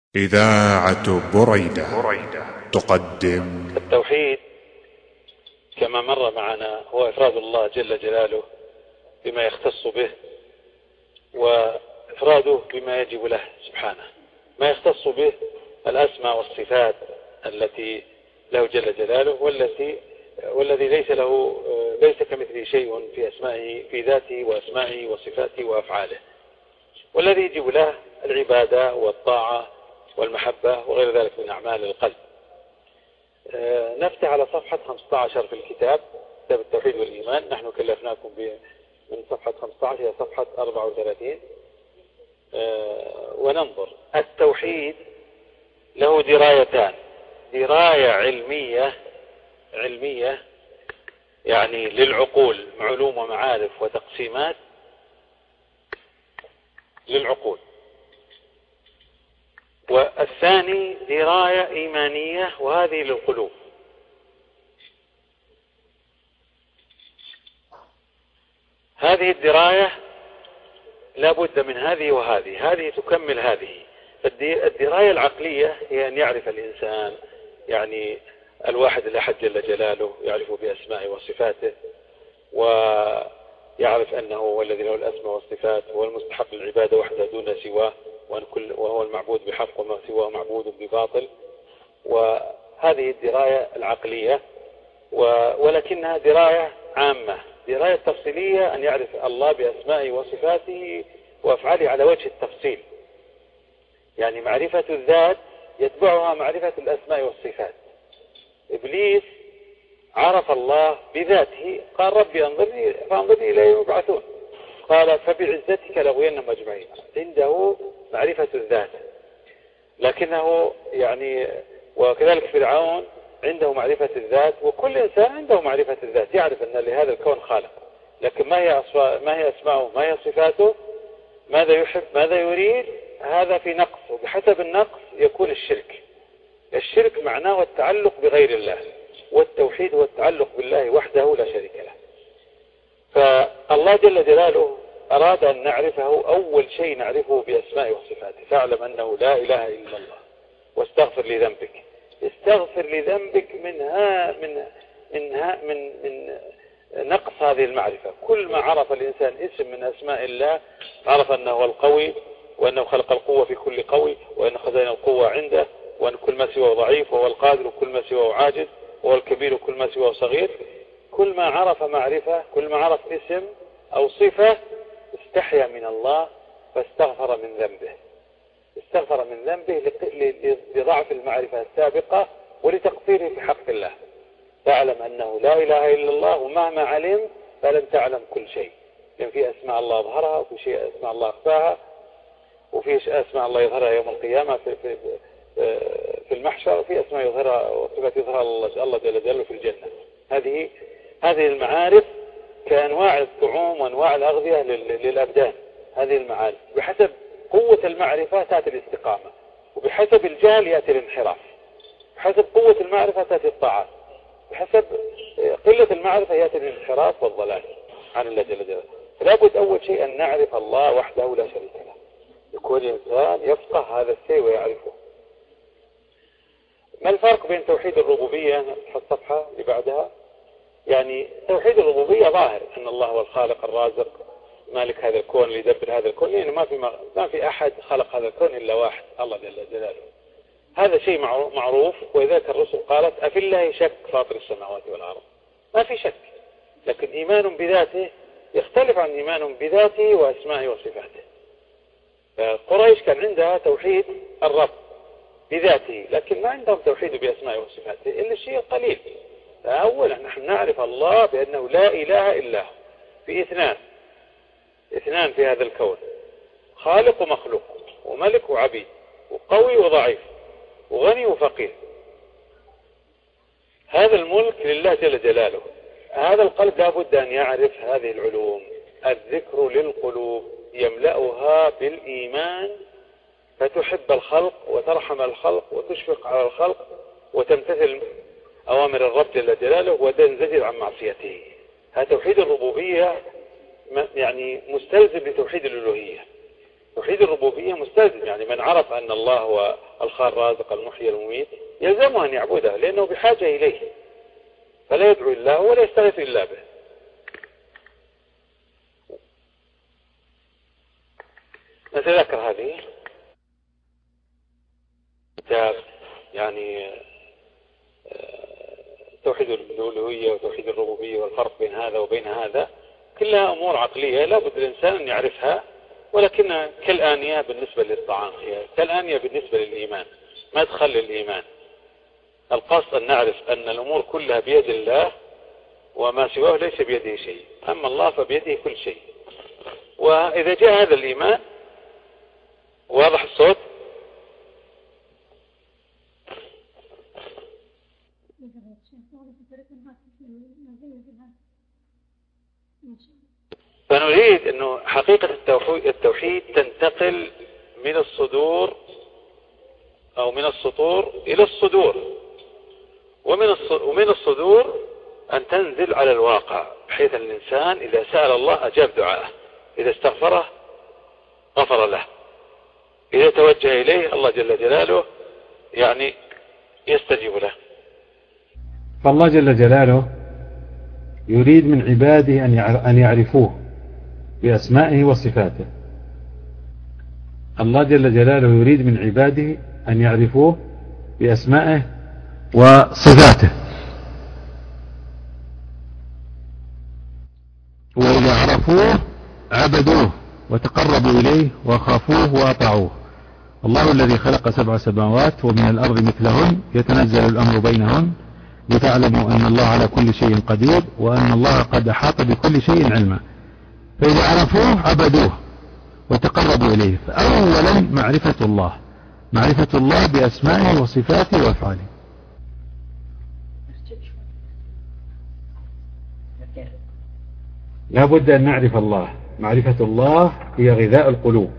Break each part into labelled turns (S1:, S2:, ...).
S1: إذاعة بريدة تقدم
S2: التوحيد كما مر معنا هو إفراد الله جل جلاله بما يختص به، وإفراده بما يجب له سبحانه. ما يختص به الأسماء والصفات التي له جل جلاله، والذي ليس كمثله شيء في أسمائه، في ذاته وأسمائه وصفاته وأفعاله، والذي يجب له العبادة والطاعة والمحبة وغير ذلك من أعمال القلب. نفتح على صفحة 15 في كتاب التوحيد والإيمان. نحن كلفناكم من صفحة 15 إلى صفحة 34، وننظر. التوحيد له درايتان: دراية علمية يعني للعقول، علوم ومعارف وتقسيمات للعقول، والثاني دراية إيمانية وهذه للقلوب. هذه الدراية لا بد من هذه وهذه، هذه تكمل هذه. الدراية العقلية هي أن يعرف الإنسان يعني الواحد الأحد جل جلاله، يعرف بأسمائه وصفاته، ويعرف أنه هو الذي له الأسماء والصفات، هو المستحق للعبادة وحده دون سواه، وهو المعبود بحق وما سواه معبود بباطل. وهذه الدراية العقلية، ولكنها دراية عامة. دراية تفصيلية أن يعرف الله بأسمائه وصفاته وأفعاله على وجه التفصيل، يعني معرفة الذات يتبعها معرفة الأسماء والصفات. إبليس عرف الله بذاته، قال ربي أنظرني فأنظرني إليه يبعثون، قال فبعزتك لأغوينهم أجمعين. عنده معرفة الذات، لكنه يعني وكذلك فرعون عنده معرفة الذات، وكل إنسان عنده معرفة الذات، يعرف أن لهذا الكون خالق، لكن ما هي أسماؤه، ما هي صفاته، ماذا يحب، ماذا يريد، هذا في نقص، وبحسب النقص يكون الشرك. الشرك معناه التعلق بغير الله، والتوحيد هو التعلق بالله وحده لا شريك له. فالله جل جلاله أراد أن نعرفه، أول شيء نعرفه بأسمائه وصفاته. فاعلم أنه لا إله إلا الله واستغفر لذنبك. استغفر لذنبك من نقص هذه المعرفة. كل ما عرف الإنسان اسم من أسماء الله، عرف أنه هو القوي، وأنه خلق القوة في كل قوي، وأن خزائن القوة عنده، وأن كل ما سواه ضعيف، وهو القادر وكل ما سواه عاجز، وهو الكبير وكل ما سواه صغير. كل ما عرف معرفة، كل ما عرف اسم أو صفة، استحيا من الله فاستغفر من ذنبه. استغفر من ذنبه لضعف المعرفة السابقة ولتقصيره في حق الله. تعلم أنه لا إله إلا الله، ومهما علم فلن تعلم كل شيء، لأن في أسماء الله أظهرها، وفي شيء أسماء الله أخفاها، وفي أسماء الله يظهرها يوم القيامة في المحشر، وفي أسماء يظهرها وصفات يظهرها الله جل جلاله في الجنة. هذه المعارف كأنواع الطعوم وأنواع الأغذية للأبدان. هذه المعارف بحسب قوة المعرفة تأتي الاستقامة، وبحسب الجهل يأتي الانحراف، بحسب قوة المعرفة تأتي الطاعات، بحسب قلة المعرفة يأتي الانحراف والضلال عن الله جل جلاله. فلا بد أول شيء أن نعرف الله وحده لا شريك له، يكون الإنسان يفقه هذا الشيء ويعرفه. ما الفرق بين توحيد الربوبية في الصفحة اللي بعدها؟ يعني توحيد الربوبية ظاهر أن الله هو الخالق الرازق مالك هذا الكون اللي يدبر هذا الكون، لأنه ما في أحد خلق هذا الكون إلا واحد، الله جل جلاله. هذا شيء معروف، وذلك الرسل قالت أفي الله شك فاطر السماوات والأرض. ما في شك، لكن إيمان بذاته يختلف عن إيمان بذاته وأسمائه وصفاته. قريش كان عندها توحيد الرب بذاته، لكن ما عندهم توحيد بأسمائه وصفاته إلا الشيء قليل. فأولا نحن نعرف الله بأنه لا إله إلا هو، في اثنان في هذا الكون: خالق ومخلوق، وملك وعبيد، وقوي وضعيف، وغني وفقير. هذا الملك لله جل جلاله. هذا القلب لا بد أن يعرف هذه العلوم. الذكر للقلوب يملأها بالإيمان، فتحب الخلق وترحم الخلق وتشفق على الخلق وتمتثل أوامر الرب جل جلاله وتنزجر عن معصيته. هذا توحيد الربوبية يعني مستلزم لتوحيد الألوهية. توحيد الربوبية مستلزم، يعني من عرف أن الله هو الخالق الرازق المحيي المميت يلزمه أن يعبده لأنه بحاجة إليه، فلا يدعو الله ولا يستغيث إلا به. نتذكر هذه كتاب يعني توحيد الألوهية وتوحيد الربوبية والفرق بين هذا وبين هذا، كلها أمور عقلية لا بد الإنسان أن يعرفها، ولكنها كالآنية بالنسبة للطعام، هي كالآنية بالنسبة للإيمان، ما تخلي الإيمان. القصد أن نعرف أن الأمور كلها بيد الله وما سواه ليس بيده شيء، أما الله فبيده كل شيء. وإذا جاء هذا الإيمان، واضح الصوت؟ فنريد أنه حقيقة التوحيد تنتقل من الصدور أو من السطور إلى الصدور، ومن الصدور أن تنزل على الواقع، بحيث الإنسان إذا سأل الله أجاب دعاءه، إذا استغفره غفر له، إذا توجه إليه الله جل جلاله يعني يستجيب له.
S3: فالله جل جلاله يريد من عباده أن يعرفوه بأسمائه وصفاته. الله جل جلاله يريد من عباده أن يعرفوه بأسمائه وصفاته، وإذا عرفوه عبدوه وتقربوا إليه وخافوه وأطاعوه. الله الذي خلق 7 سماوات ومن الأرض مثلهن يتنزل الأمر بينهن لتعلموا أن الله على كل شيء قدير وأن الله قد أحاط بكل شيء علما. فإذا عرفوه عبدوه وتقربوا إليه. فأولا معرفة الله بأسمائه وصفاته وأفعاله. لا بد أن نعرف الله. معرفة الله هي غذاء القلوب،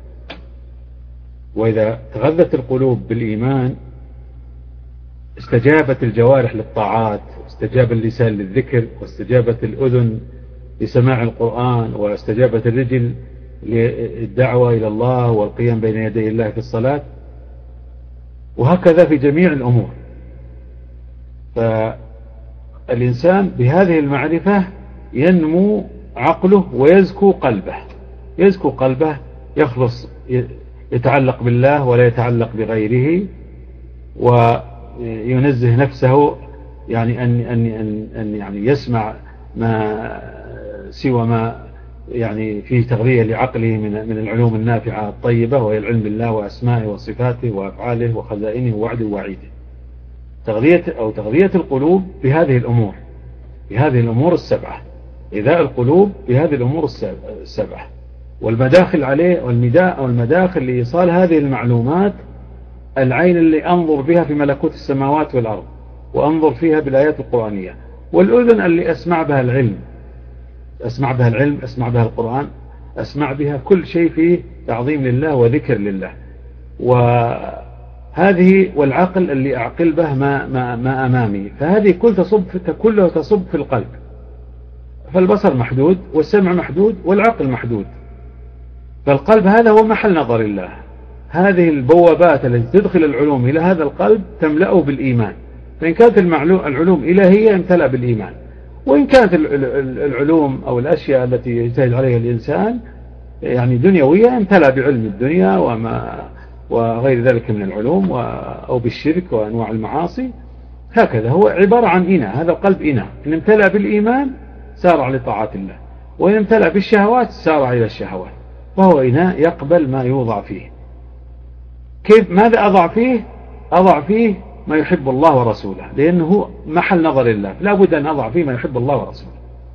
S3: وإذا تغذت القلوب بالإيمان استجابت الجوارح للطاعات، واستجاب اللسان للذكر، واستجابت الأذن لسماع القرآن، واستجابت الرجل للدعوة إلى الله والقيام بين يدي الله في الصلاة، وهكذا في جميع الأمور. فالإنسان بهذه المعرفة ينمو عقله ويزكو قلبه، يخلص، يتعلق بالله ولا يتعلق بغيره، وينزه نفسه يعني أن يعني يسمع ما سوى ما يعني فيه تغذية لعقله من العلوم النافعة الطيبة، وهي العلم بالله وأسمائه وصفاته وأفعاله وخزائنه ووعده ووعيده. تغذية القلوب بهذه الأمور السبعة، غذاء القلوب بهذه الأمور السبعة، والمداخل عليه والمداخل لإيصال هذه المعلومات: العين اللي أنظر بها في ملكوت السماوات والأرض وأنظر فيها بالآيات القرآنية، والأذن اللي أسمع بها العلم، أسمع بها القرآن، أسمع بها كل شيء فيه تعظيم لله وذكر لله، وهذه والعقل اللي أعقل به ما أمامي. فهذه كلها تصب في القلب. فالبصر محدود والسمع محدود والعقل محدود، فالقلب هذا هو محل نظر الله. هذه البوابات التي تدخل العلوم إلى هذا القلب تملأه بالإيمان. فإن كانت العلوم إلهية امتلأ بالإيمان، وإن كانت العلوم أو الأشياء التي يجتهد عليها الإنسان يعني دنيوية امتلأ بعلم الدنيا وغير ذلك من العلوم أو بالشرك وأنواع المعاصي. هكذا هو عبارة عن إناء. هذا القلب إناء، إن امتلأ بالإيمان سارع لطاعات الله، وإن امتلأ بالشهوات سارع إلى الشهوات. وهو إناء يقبل ما يوضع فيه. ماذا أضع فيه ما يحب الله ورسوله، لأنه هو محل نظر الله، لا بد أن أضع فيه ما يحب الله ورسوله.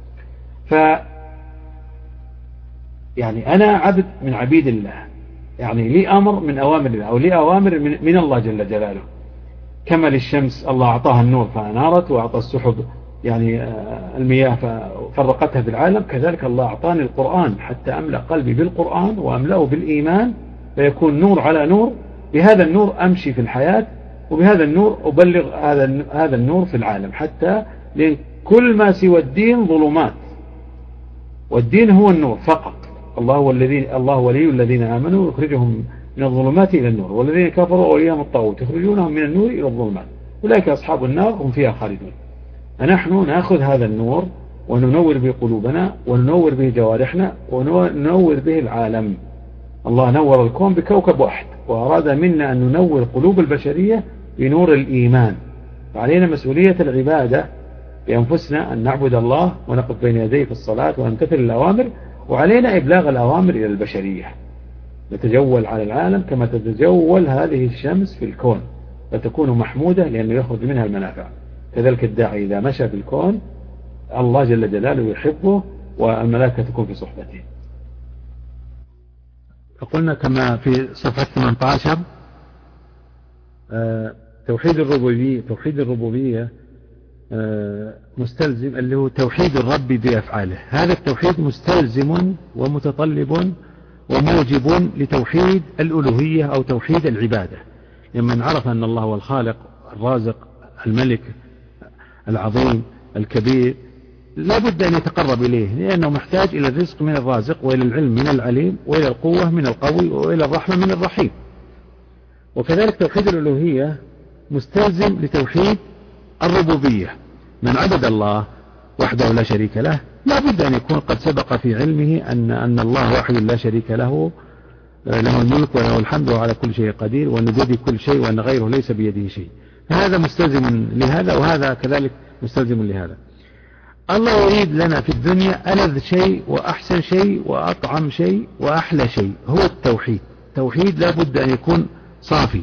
S3: يعني أنا عبد من عبيد الله، يعني لي أمر من أوامر الله، أو لي أوامر من الله جل جلاله. كما للشمس الله أعطاها النور فأنارت، وأعطى السحب يعني المياه ففرقتها في العالم، كذلك الله أعطاني القرآن حتى أملأ قلبي بالقرآن وأملأه بالإيمان، فيكون نور على نور. بهذا النور أمشي في الحياة، وبهذا النور أبلغ هذا النور في العالم، حتى لأن كل ما سوى الدين ظلمات، والدين هو النور فقط. الله ولي الذين آمنوا يخرجهم من الظلمات إلى النور، والذين كفروا أولياءهم الطاغوت يخرجونهم من النور إلى الظلمات أولئك أصحاب النار هم فيها خالدون. فنحن نأخذ هذا النور وننور به قلوبنا وننور به جوارحنا وننور به العالم. الله نور الكون بكوكب واحد، وأراد منا أن ننور قلوب البشرية بنور الإيمان. فعلينا مسؤولية العبادة بأنفسنا، أن نعبد الله ونقف بين يديه في الصلاة ونمتثل الأوامر، وعلينا إبلاغ الأوامر إلى البشرية. نتجول على العالم كما تتجول هذه الشمس في الكون، فتكون محمودة لأنه يخرج منها المنافع. كذلك الداعي إذا مشى في الكون الله جل جلاله يحبه والملائكة تكون في صحبته. فقلنا كما في صفحة 18 توحيد الربوبية مستلزم اللي هو توحيد الرب بأفعاله. هذا التوحيد مستلزم ومتطلب وموجب لتوحيد الألوهية أو توحيد العبادة. لمن عرف أن الله هو الخالق الرازق الملك العظيم الكبير لا بد أن يتقرب إليه، لأنه محتاج إلى الرزق من الرازق، وإلى العلم من العليم، وإلى القوة من القوي، وإلى الرحمة من الرحيم. وكذلك توحيد الألوهية مستلزم لتوحيد الربوبية. من عبد الله وحده لا شريك له لا بد أن يكون قد سبق في علمه أن الله واحد لا شريك له، له الملك وله الحمد وعلى كل شيء قدير، وأن بيده كل شيء وأن غيره ليس بيده شيء. فهذا مستلزم لهذا، وهذا كذلك مستلزم لهذا. الله يريد لنا في الدنيا ألذ شيء وأحسن شيء وأطعم شيء وأحلى شيء، هو التوحيد. توحيد لا بد أن يكون صافي.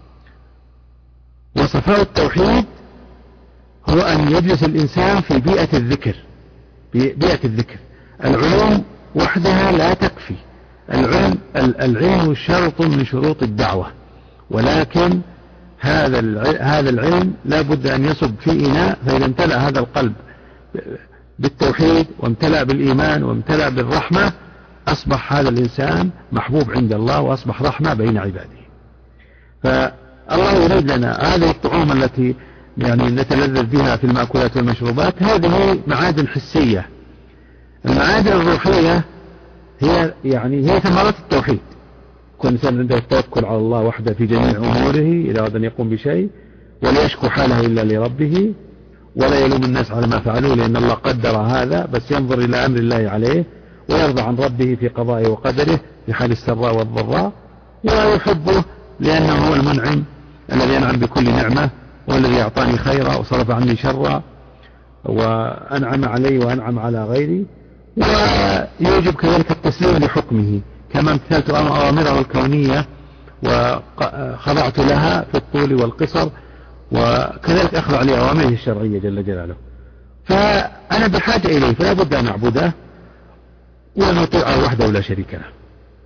S3: وصفاء التوحيد هو أن يجلس الإنسان في بيئة الذكر. العلوم وحدها لا تكفي. العلم شرط من شروط الدعوة، ولكن هذا العلم لا بد أن يصب في إناء، فإذا امتلأ هذا القلب بالتوحيد وامتلأ بالإيمان وامتلأ بالرحمة أصبح هذا الإنسان محبوب عند الله، وأصبح رحمة بين عباده. فالله يريد لنا هذه الطعوم التي نتلذذ بها في المأكولات والمشروبات، هذه معادن حسية. المعادن الروحية هي ثمرات التوحيد. كل إنسان عنده التوكل على الله وحده في جميع أموره إذا أراد أن يقوم بشيء، ولا يشكو حاله إلا لربه، ولا يلوم الناس على ما فعلوا لأن الله قدر هذا، بس ينظر إلى أمر الله عليه، ويرضى عن ربه في قضائه وقدره في حال السراء والضراء، ويحبه لأنه هو المنعم الذي ينعم بكل نعمة، والذي أعطاني خيرا وصرف عني شرا، وأنعم علي وأنعم على غيري. ويوجب كذلك التسليم لحكمه، كما امتثلت أوامره الكونية وخضعت لها في الطول والقصر، وكذلك أخضع لأوامره الشرعية جل جلاله. فأنا بحاجة إليه، فلا بد أن أعبده ونطيعه وحده لا شريك له.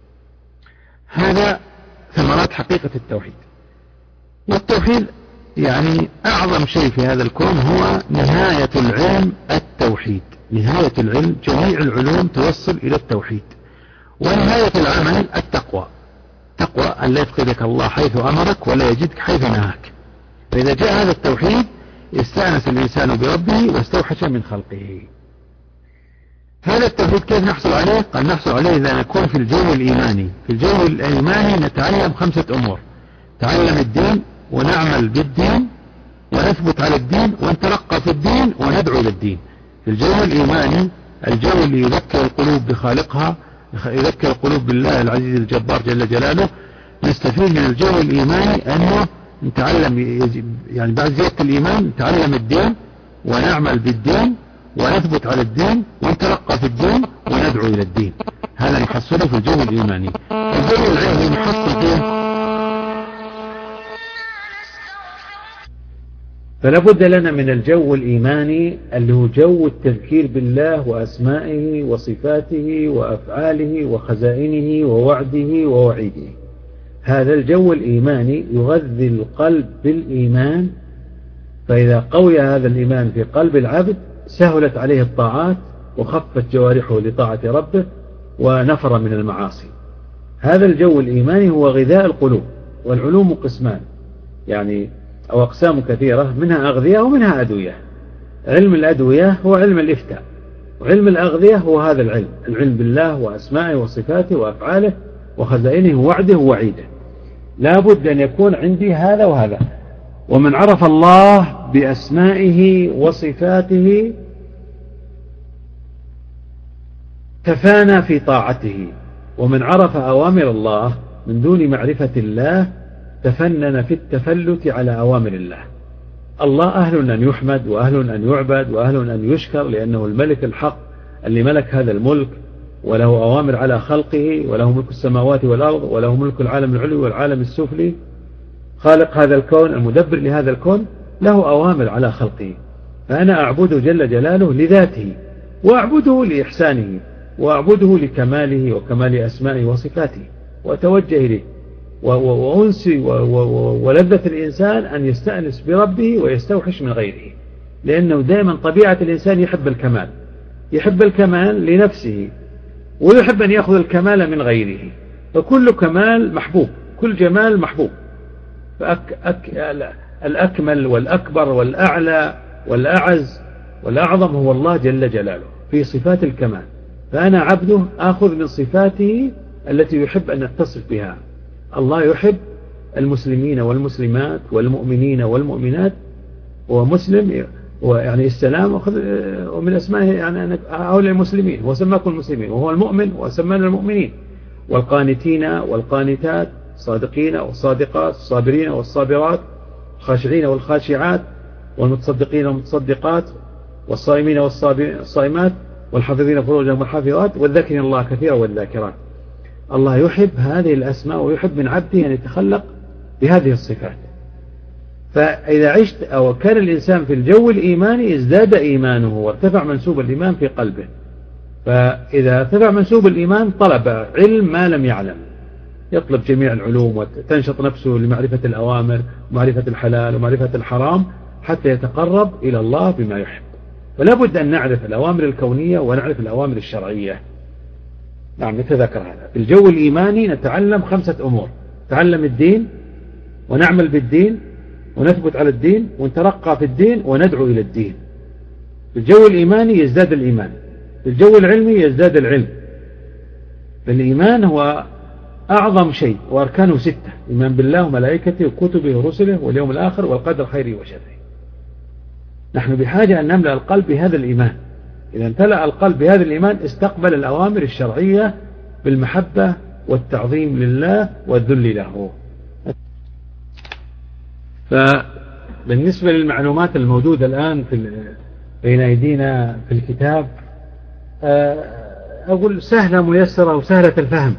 S3: هذا ثمرات حقيقة التوحيد. والتوحيد أعظم شيء في هذا الكون هو نهاية العلم التوحيد. نهاية العلم، جميع العلوم توصل إلى التوحيد. ونهاية العمل التقوى. تقوى أن لا يفقدك الله حيث أمرك ولا يجدك حيث نهاك. فإذا جاء هذا التوحيد استأنس الإنسان بربه واستوحش من خلقه. هذا التوحيد كيف نحصل عليه؟ قد نحصل عليه إذا نكون في الجو الإيماني. في الجو الإيماني نتعلم 5 أمور: تعلم الدين، ونعمل بالدين، ونثبت على الدين، ونترقى في الدين، وندعو للدين. في الجو الإيماني، الجو اللي يذكر القلوب بخالقها، يذكر القلوب بالله العزيز الجبار جل جلاله، نستفيد من الجو الإيماني أنه نتعلم بعد زيادة الإيمان نتعلم الدين، ونعمل بالدين، ونثبت على الدين، ونترقى في الدين، وندعو إلى الدين. هذا نحصله في الجو الإيماني. الجو العلمي نحصل فيه. فلا بد لنا من الجو الإيماني اللي هو جو التذكير بالله وأسمائه وصفاته وأفعاله وخزائنه ووعده ووعيده. هذا الجو الإيماني يغذي القلب بالإيمان، فإذا قوي هذا الإيمان في قلب العبد سهلت عليه الطاعات، وخفت جوارحه لطاعة ربه، ونفر من المعاصي. هذا الجو الإيماني هو غذاء القلوب. والعلوم قسمان، أو أقسام كثيرة، منها أغذية ومنها أدوية. علم الأدوية هو علم الإفتاء، وعلم الأغذية هو هذا العلم بالله وأسمائه وصفاته وأفعاله وخزائنه ووعده ووعيده. لا بد أن يكون عندي هذا وهذا. ومن عرف الله بأسمائه وصفاته تفانى في طاعته، ومن عرف أوامر الله من دون معرفة الله تفنن في التفلت على أوامر الله. الله أهل أن يحمد وأهل أن يعبد وأهل أن يشكر، لأنه الملك الحق اللي ملك هذا الملك، وله أوامر على خلقه، وله ملك السماوات والأرض، وله ملك العالم العلوي والعالم السفلي. خالق هذا الكون، المدبر لهذا الكون، له أوامر على خلقه. فأنا أعبده جل جلاله لذاته، وأعبده لإحسانه، وأعبده لكماله وكمال أسمائه وصفاته، وأتوجه إليه. وأنسي ولذة الإنسان أن يستأنس بربه ويستوحش من غيره، لأنه دائما طبيعة الإنسان يحب الكمال، يحب الكمال لنفسه، ويحب أن يأخذ الكمال من غيره. فكل كمال محبوب، كل جمال محبوب. الأكمل والأكبر والأعلى والأعز والأعظم هو الله جل جلاله في صفات الكمال. فأنا عبده آخذ من صفاته التي يحب أن أتصف بها. الله يحب المسلمين والمسلمات والمؤمنين والمؤمنات، ومسلم ويعني السلام، ومن أسمائه يعني هؤلاء المسلمين، وسماكم المسلمين، وهو المؤمن وسمانا المؤمنين، والقانتين والقانتات، الصادقين والصادقات، الصابرين والصابرات، الخاشعين والخاشعات، والمتصدقين والمتصدقات، والصائمين والصائمات، والحافظين فروجهم والحافظات، والذاكرين الله كثيرا والذاكرات. الله يحب هذه الأسماء، ويحب من عبده أن يتخلق بهذه الصفات. فإذا عشت أو كان الإنسان في الجو الإيماني ازداد إيمانه وارتفع منسوب الإيمان في قلبه. فإذا ارتفع منسوب الإيمان طلب علم ما لم يعلم، يطلب جميع العلوم، وتنشط نفسه لمعرفة الأوامر ومعرفة الحلال ومعرفة الحرام، حتى يتقرب إلى الله بما يحب. فلا بد أن نعرف الأوامر الكونية ونعرف الأوامر الشرعية. نعم، نتذكر هذا. في الجو الإيماني نتعلم 5 أمور: نتعلم الدين، ونعمل بالدين، ونثبت على الدين، ونترقى في الدين، وندعو إلى الدين. في الجو الإيماني يزداد الإيمان، في الجو العلمي يزداد العلم. فالإيمان هو أعظم شيء، وأركانه 6: إيمان بالله وملائكته وكتبه ورسله واليوم الآخر والقدر خيره وشره. نحن بحاجة أن نملأ القلب بهذا الإيمان. إذا امتلأ القلب بهذا الإيمان استقبل الأوامر الشرعية بالمحبة والتعظيم لله والذل له. فبالنسبة للمعلومات الموجودة الآن بين أيدينا في الكتاب، أقول سهلة ميسرة وسهلة الفهم،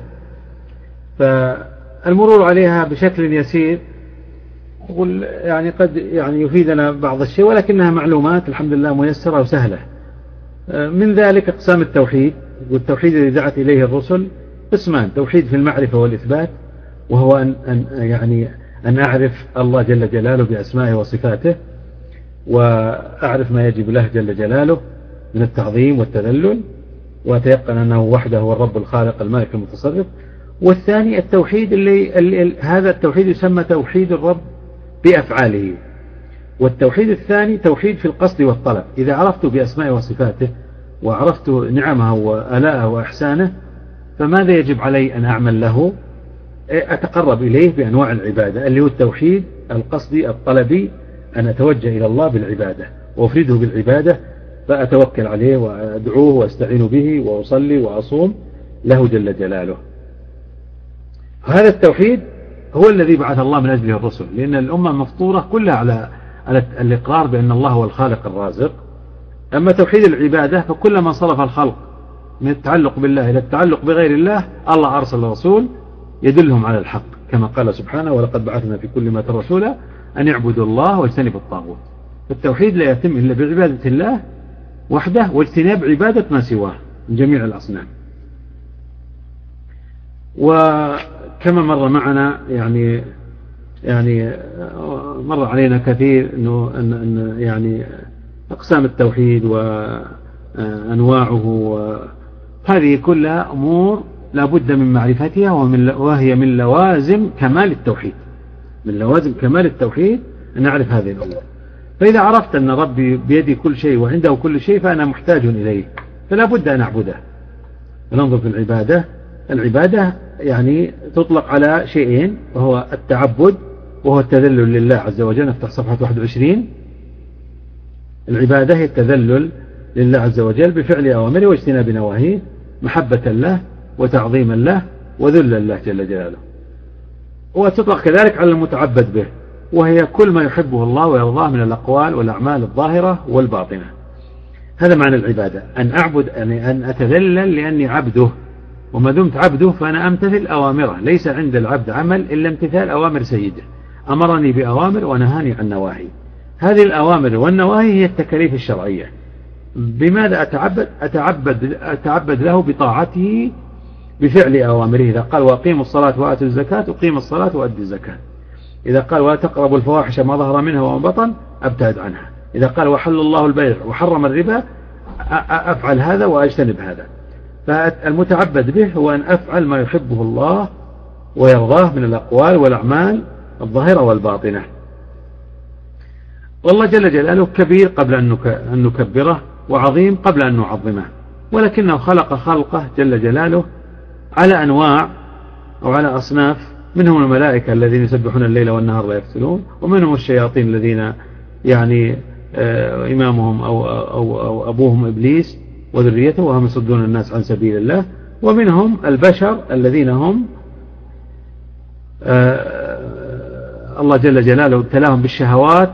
S3: فالمرور عليها بشكل يسير أقول يعني قد يعني يفيدنا بعض الشيء، ولكنها معلومات الحمد لله ميسرة وسهلة. من ذلك أقسام التوحيد. والتوحيد الذي دعت إليه الرسل قسمان: توحيد في المعرفة والإثبات، وهو أن أعرف الله جل جلاله بأسمائه وصفاته، وأعرف ما يجب له جل جلاله من التعظيم والتذلل، وأتيقن أنه وحده هو الرب الخالق المالك المتصرف. والثاني التوحيد هذا التوحيد يسمى توحيد الرب بأفعاله. والتوحيد الثاني توحيد في القصد والطلب. إذا عرفت بأسمائه وصفاته وعرفت نعمه وآلاءه وإحسانه، فماذا يجب علي أن أعمل له؟ أتقرب إليه بأنواع العبادة، اللي هو التوحيد القصدي الطلبي، أن أتوجه إلى الله بالعبادة وأفرده بالعبادة، فأتوكل عليه وأدعوه وأستعين به وأصلي وأصوم له جل جلاله. هذا التوحيد هو الذي بعث الله من أجله الرسل، لأن الأمة مفطورة كلها على الإقرار بأن الله هو الخالق الرازق. أما توحيد العبادة فكلما صرف الخلق من التعلق بالله إلى التعلق بغير الله، الله أرسل رسول يدلهم على الحق، كما قال سبحانه: ولقد بعثنا في كل أمة رسولا أن يعبدوا الله واجتنبوا الطاغوت. فالتوحيد لا يتم إلا بعبادة الله وحده، واجتناب عبادة ما سواه من جميع الأصنام. وكما مر معنا يعني مر علينا كثير أن يعني أقسام التوحيد وأنواعه، هذه كلها أمور لا بد من معرفتها، وهي من لوازم كمال التوحيد. من لوازم كمال التوحيد أن نعرف هذه الأمور. فإذا عرفت أن ربي بيدي كل شيء وعنده كل شيء، فأنا محتاج إليه، فلا بد أن أعبده. ننظر في العبادة يعني تطلق على شيئين، وهو التعبد وهو التذلل لله عز وجل. نفتح صفحة 21. العبادة هي التذلل لله عز وجل بفعل أوامره واجتناب نواهيه، محبة له وتعظيما له وذلا له جل جلاله. وتطلق كذلك على المتعبد به، وهي كل ما يحبه الله ويرضاه من الأقوال والأعمال الظاهرة والباطنة. هذا معنى العبادة، أن أعبد يعني أن أتذلل لأني عبده، وما دمت عبده فأنا أمتثل أوامره. ليس عند العبد عمل إلا امتثال أوامر سيده، أمرني بأوامر ونهاني عن نواهي. هذه الأوامر والنواهي هي التكاليف الشرعية. بماذا أتعبد له؟ بطاعته بفعل أوامره. إذا قال وأقيموا الصلاة وآتوا الزكاة أقيم الصلاة وأدي الزكاة. إذا قال ولا تقربوا الفواحش ما ظهر منها وما بطن أبتعد عنها. إذا قال وحل الله البيع وحرم الربا أفعل هذا وأجتنب هذا. فالمتعبد به هو أن أفعل ما يحبه الله ويرضاه من الأقوال والأعمال الظاهرة والباطنة. والله جل جلاله كبير قبل أن نكبره، وعظيم قبل أن نعظمه، ولكنه خلق خلقه جل جلاله على أنواع أو على أصناف. منهم الملائكة الذين يسبحون الليل والنهار لا يفترون، ومنهم الشياطين الذين يعني إمامهم أو أبوهم إبليس وذريته وهم يصدون الناس عن سبيل الله، ومنهم البشر الذين هم الله جل جلاله ابتلاهم بالشهوات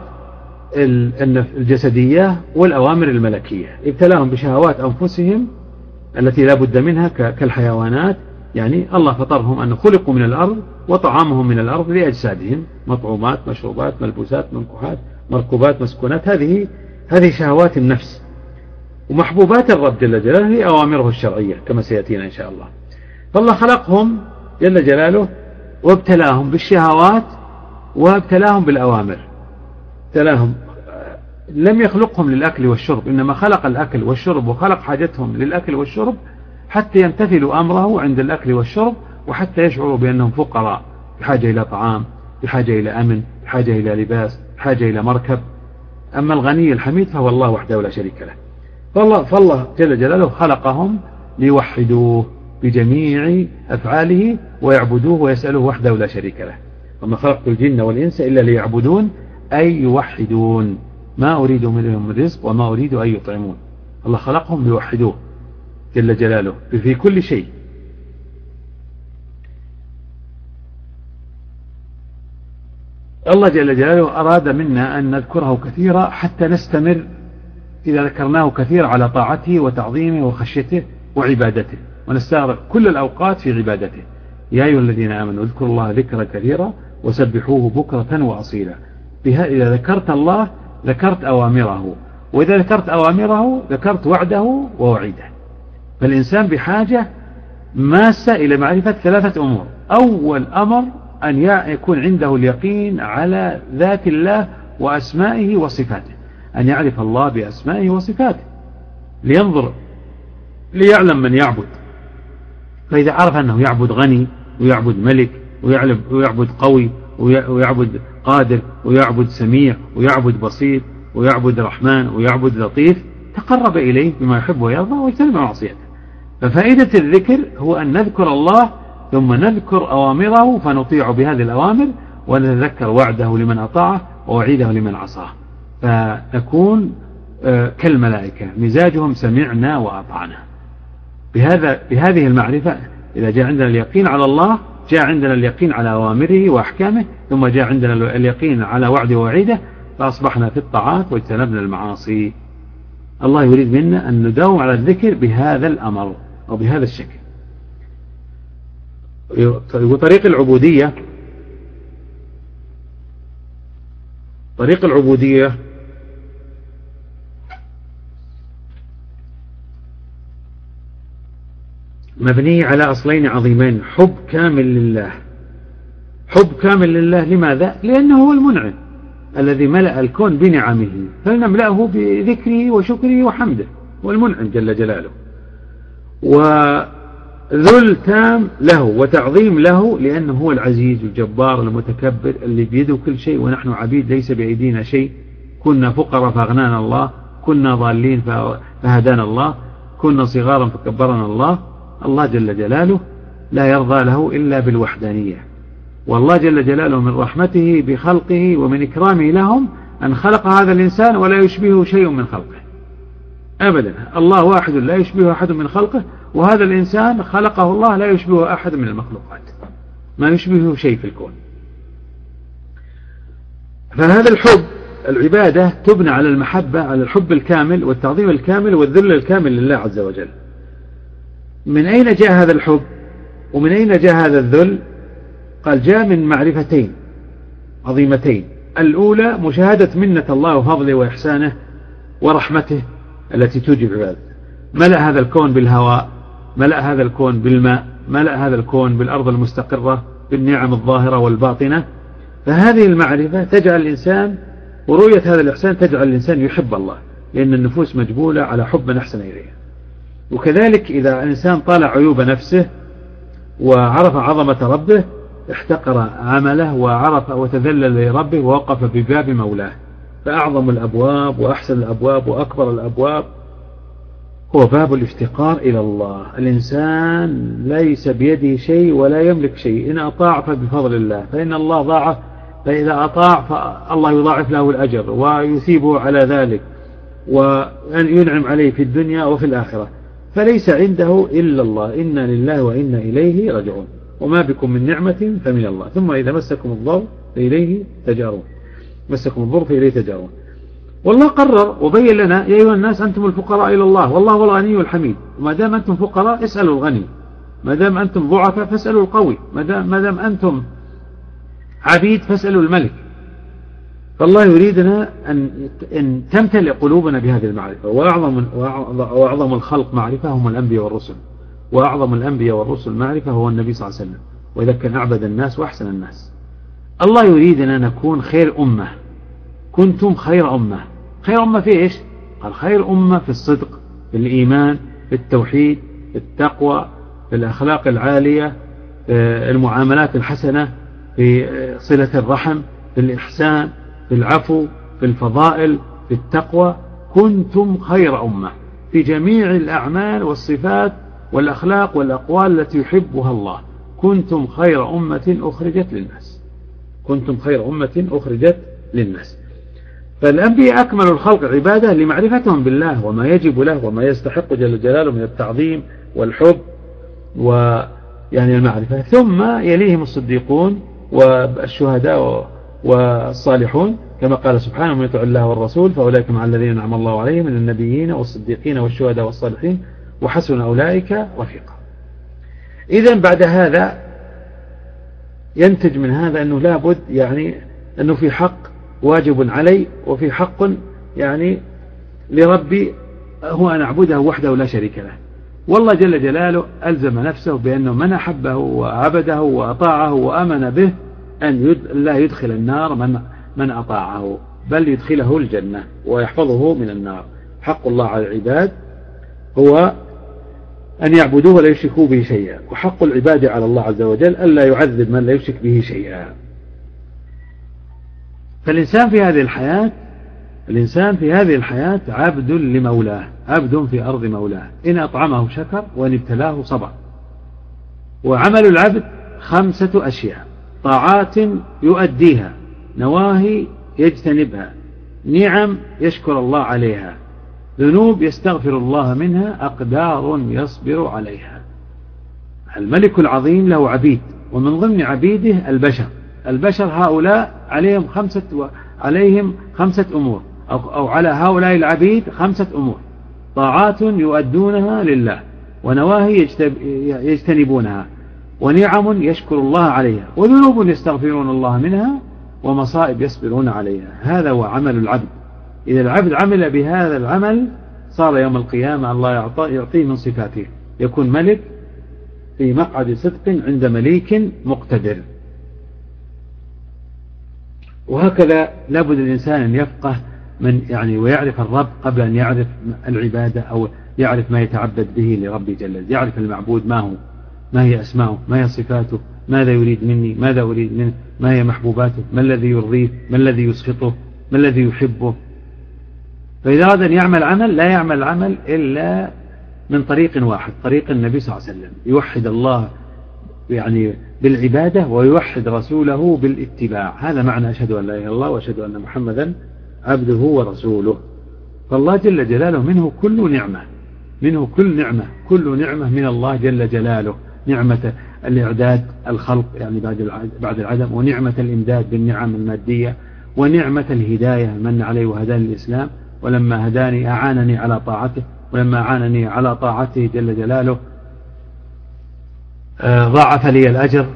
S3: الجسدية والأوامر الملكية. ابتلاهم بشهوات أنفسهم التي لا بد منها كالحيوانات، يعني الله فطرهم أن خلقوا من الأرض وطعامهم من الأرض لأجسادهم، مطعومات مشروبات ملبوسات منكحات مركوبات مسكونات. هذه شهوات النفس. ومحبوبات الرب جل جلاله هي أوامره الشرعية كما سيأتينا إن شاء الله. فالله خلقهم جل جلاله وابتلاهم بالشهوات وابتلاهم بالأوامر. ابتلاهم، لم يخلقهم للأكل والشرب، إنما خلق الأكل والشرب وخلق حاجتهم للأكل والشرب حتى يمتثلوا أمره عند الأكل والشرب، وحتى يشعروا بأنهم فقراء بحاجة إلى طعام، بحاجة إلى أمن، بحاجة إلى لباس، بحاجة إلى مركب. أما الغني الحميد فهو الله وحده لا شريك له. فالله جل جلاله خلقهم ليوحدوه بجميع أفعاله ويعبدوه ويسألوه وحده لا شريك له. وما خلقت الجن والإنس إلا ليعبدون أي يوحدون، ما أريد منهم من رزق وما أريد أن يطعمون. الله خلقهم ليوحدوه جل جلاله في كل شيء. الله جل جلاله أراد منا أن نذكره كثيرا حتى نستمر إذا ذكرناه كثيرا على طاعته وتعظيمه وخشيته وعبادته، ونستغرق كل الأوقات في عبادته. يا أيها الذين آمنوا اذكروا الله ذكرا كثيرا وسبحوه بكرة وأصيلا. إذا ذكرت الله ذكرت أوامره، وإذا ذكرت أوامره ذكرت وعده ووعيده. فالإنسان بحاجة ماسة إلى معرفة ثلاثة أمور. أول أمر أن يكون عنده اليقين على ذات الله وأسمائه وصفاته، أن يعرف الله بأسمائه وصفاته لينظر ليعلم من يعبد. فإذا عرف أنه يعبد غني ويعبد ملك ويعبد قوي ويعبد قادر ويعبد سميع ويعبد بصير ويعبد رحمن ويعبد لطيف، تقرب إليه بما يحب ويرضى ويجتنب معصيته. ففائدة الذكر هو أن نذكر الله ثم نذكر أوامره فنطيع بهذه الأوامر، ونتذكر وعده لمن أطاعه ووعيده لمن عصاه، فنكون كالملائكة مزاجهم سمعنا وأطعنا. بهذه المعرفة إذا جاء عندنا اليقين على الله جاء عندنا اليقين على أوامره وأحكامه، ثم جاء عندنا اليقين على وعده ووعيده، فأصبحنا في الطاعات واجتنبنا المعاصي. الله يريد منا أن نداوم على الذكر بهذا الأمر أو بهذا الشكل. وطريق العبودية مبني على أصلين عظيمين: حب كامل لله. حب كامل لله لماذا؟ لأنه هو المنعم الذي ملأ الكون بنعمه، فلنملأه بذكره وشكره وحمده، والمنعم جل جلاله. وذل تام له وتعظيم له لأنه هو العزيز الجبار المتكبر اللي بيده كل شيء ونحن عبيد ليس بأيدينا شيء. كنا فقراء فأغنانا الله، كنا ضالين فهدانا الله، كنا صغارا فكبرنا الله. الله جل جلاله لا يرضى له إلا بالوحدانية، والله جل جلاله من رحمته بخلقه ومن إكرامه لهم أن خلق هذا الإنسان ولا يشبهه شيء من خلقه أبدا. الله واحد لا يشبهه أحد من خلقه، وهذا الإنسان خلقه الله لا يشبهه أحد من المخلوقات، ما يشبهه شيء في الكون. فهذا الحب، العبادة تبنى على المحبة، على الحب الكامل والتعظيم الكامل والذل الكامل لله عز وجل. من أين جاء هذا الحب ومن أين جاء هذا الذل؟ قال جاء من معرفتين عظيمتين. الأولى مشاهدة منة الله وفضله وإحسانه ورحمته التي توجب عبادته. ملأ هذا الكون بالهواء، ملأ هذا الكون بالماء، ملأ هذا الكون بالأرض المستقرة، بالنعم الظاهرة والباطنة. فهذه المعرفة تجعل الإنسان، ورؤية هذا الإحسان تجعل الإنسان يحب الله، لأن النفوس مجبولة على حب من أحسن إليها. وكذلك إذا الإنسان طالع عيوب نفسه وعرف عظمة ربه احتقر عمله وعرف وتذلل لربه ووقف بباب مولاه. فأعظم الأبواب وأحسن الأبواب وأكبر الأبواب هو باب الافتقار إلى الله. الإنسان ليس بيده شيء ولا يملك شيء، إن أطاع فبفضل الله، فإن الله ضاعف، فإذا أطاع فالله يضاعف له الأجر ويثيبه على ذلك وينعم عليه في الدنيا وفي الآخرة. فليس عنده إلا الله، إنا لله وإنا إليه راجعون، وما بكم من نعمة فمن الله، ثم إذا مسكم الضر فإليه تجارون، مسكم الضر فإليه تجارون. والله قرر وبين لنا يا أيها الناس أنتم الفقراء إلى الله والله هو الغني الحميد. وما دام أنتم فقراء اسألوا الغني، ما دام أنتم ضعفاء فاسألوا القوي، ما دام أنتم عبيد فاسألوا الملك. فالله يريدنا أن تمتلئ قلوبنا بهذه المعرفة. وأعظم الخلق معرفة هم الأنبياء والرسل، وأعظم الأنبياء والرسل معرفة هو النبي صلى الله عليه وسلم، وإذا كان أعبد الناس وأحسن الناس. الله يريدنا نكون خير أمة. كنتم خير أمة. خير أمة في إيش؟ قال خير أمة في الصدق، في الإيمان، في التوحيد، في التقوى، في الأخلاق العالية، في المعاملات الحسنة، في صلة الرحم، في الإحسان، في العفو، في الفضائل، في التقوى. كنتم خير أمة في جميع الأعمال والصفات والأخلاق والأقوال التي يحبها الله. كنتم خير أمة أخرجت للناس. كنتم خير أمة أخرجت للناس. فالأنبياء أكمل الخلق عبادة لمعرفتهم بالله وما يجب له وما يستحق جل جلاله من التعظيم والحب ويعني المعرفة. ثم يليهم الصديقون والشهداء والصالحون، كما قال سبحانه من يطع الله والرسول فأولئك مع الذين أنعم الله عليهم من النبيين والصديقين والشهداء والصالحين وحسن أولئك رفيقا. إذن بعد هذا ينتج من هذا أنه لابد يعني أنه في حق واجب علي وفي حق يعني لربي هو أن أعبده وحده لا شريك له. والله جل جلاله ألزم نفسه بأنه من أحبه وعبده وأطاعه وأمن به أن لا يدخل النار من أطاعه، بل يدخله الجنة ويحفظه من النار. حق الله على العباد هو أن يعبدوه ولا يشركوا به شيئا، وحق العباد على الله عز وجل ألا يعذب من لا يشرك به شيئا. فالإنسان في هذه الحياة عبد لمولاه، عبد في أرض مولاه، إن أطعمه شكر وإن ابتلاه صبر. وعمل العبد 5 أشياء: طاعات يؤديها، نواهي يجتنبها، نعم يشكر الله عليها، ذنوب يستغفر الله منها، أقدار يصبر عليها. الملك العظيم له عبيد، ومن ضمن عبيده البشر هؤلاء عليهم 5 أمور، أو على هؤلاء العبيد 5 أمور: طاعات يؤدونها لله، ونواهي يجتنبونها، ونعم يشكر الله عليها، وذنوب يستغفرون الله منها، ومصائب يصبرون عليها. هذا هو عمل العبد. إذا العبد عمل بهذا العمل صار يوم القيامة الله يعطيه من صفاته، يكون ملك في مقعد صدق عند مليك مقتدر. وهكذا لابد الإنسان أن يفقه ويعرف الرب قبل أن يعرف العبادة، أو يعرف ما يتعبد به لرب جل، يعرف المعبود ما هو، ما هي أسماؤه، ما هي صفاته، ماذا يريد مني، ماذا أريد منه، ما هي محبوباته، ما الذي يرضيه، ما الذي يسخطه، ما الذي يحبه. فإذا أراد أن يعمل عمل لا يعمل عمل إلا من طريق واحد، طريق النبي صلى الله عليه وسلم، يوحد الله يعني بالعبادة ويوحد رسوله بالاتباع. هذا معنى أشهد أن لا إله إلا الله وأشهد أن محمدا عبده ورسوله. فالله جل جلاله منه كل نعمة، منه كل نعمة من الله جل جلاله، نعمة الإعداد الخلق يعني بعد العدم، ونعمة الإمداد بالنعم المادية، ونعمة الهداية من عليه وهداني الإسلام، ولما هداني أعانني على طاعته، ولما أعانني على طاعته جل جلاله ضاعف لي الأجر،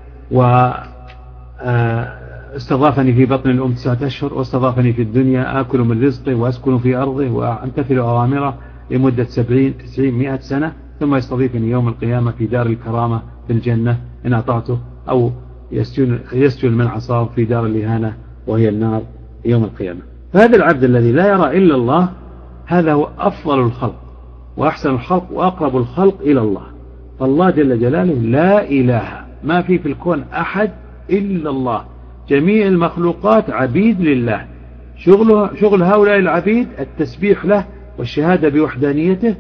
S3: واستضافني في بطن الأم 9 أشهر، واستضافني في الدنيا آكل من رزقه وأسكن في أرضه وأمتثل أوامره لمدة 70-100 سنة، ثم يستضيفني يوم القيامة في دار الكرامة في الجنة إن أطعته، أو يسجن من عصاه في دار الإهانة وهي النار يوم القيامة. فهذا العبد الذي لا يرى إلا الله هذا هو أفضل الخلق وأحسن الخلق وأقرب الخلق إلى الله. فالله جل جلاله لا إله، ما في الكون أحد إلا الله، جميع المخلوقات عبيد لله، شغل هؤلاء العبيد التسبيح له والشهادة بوحدانيته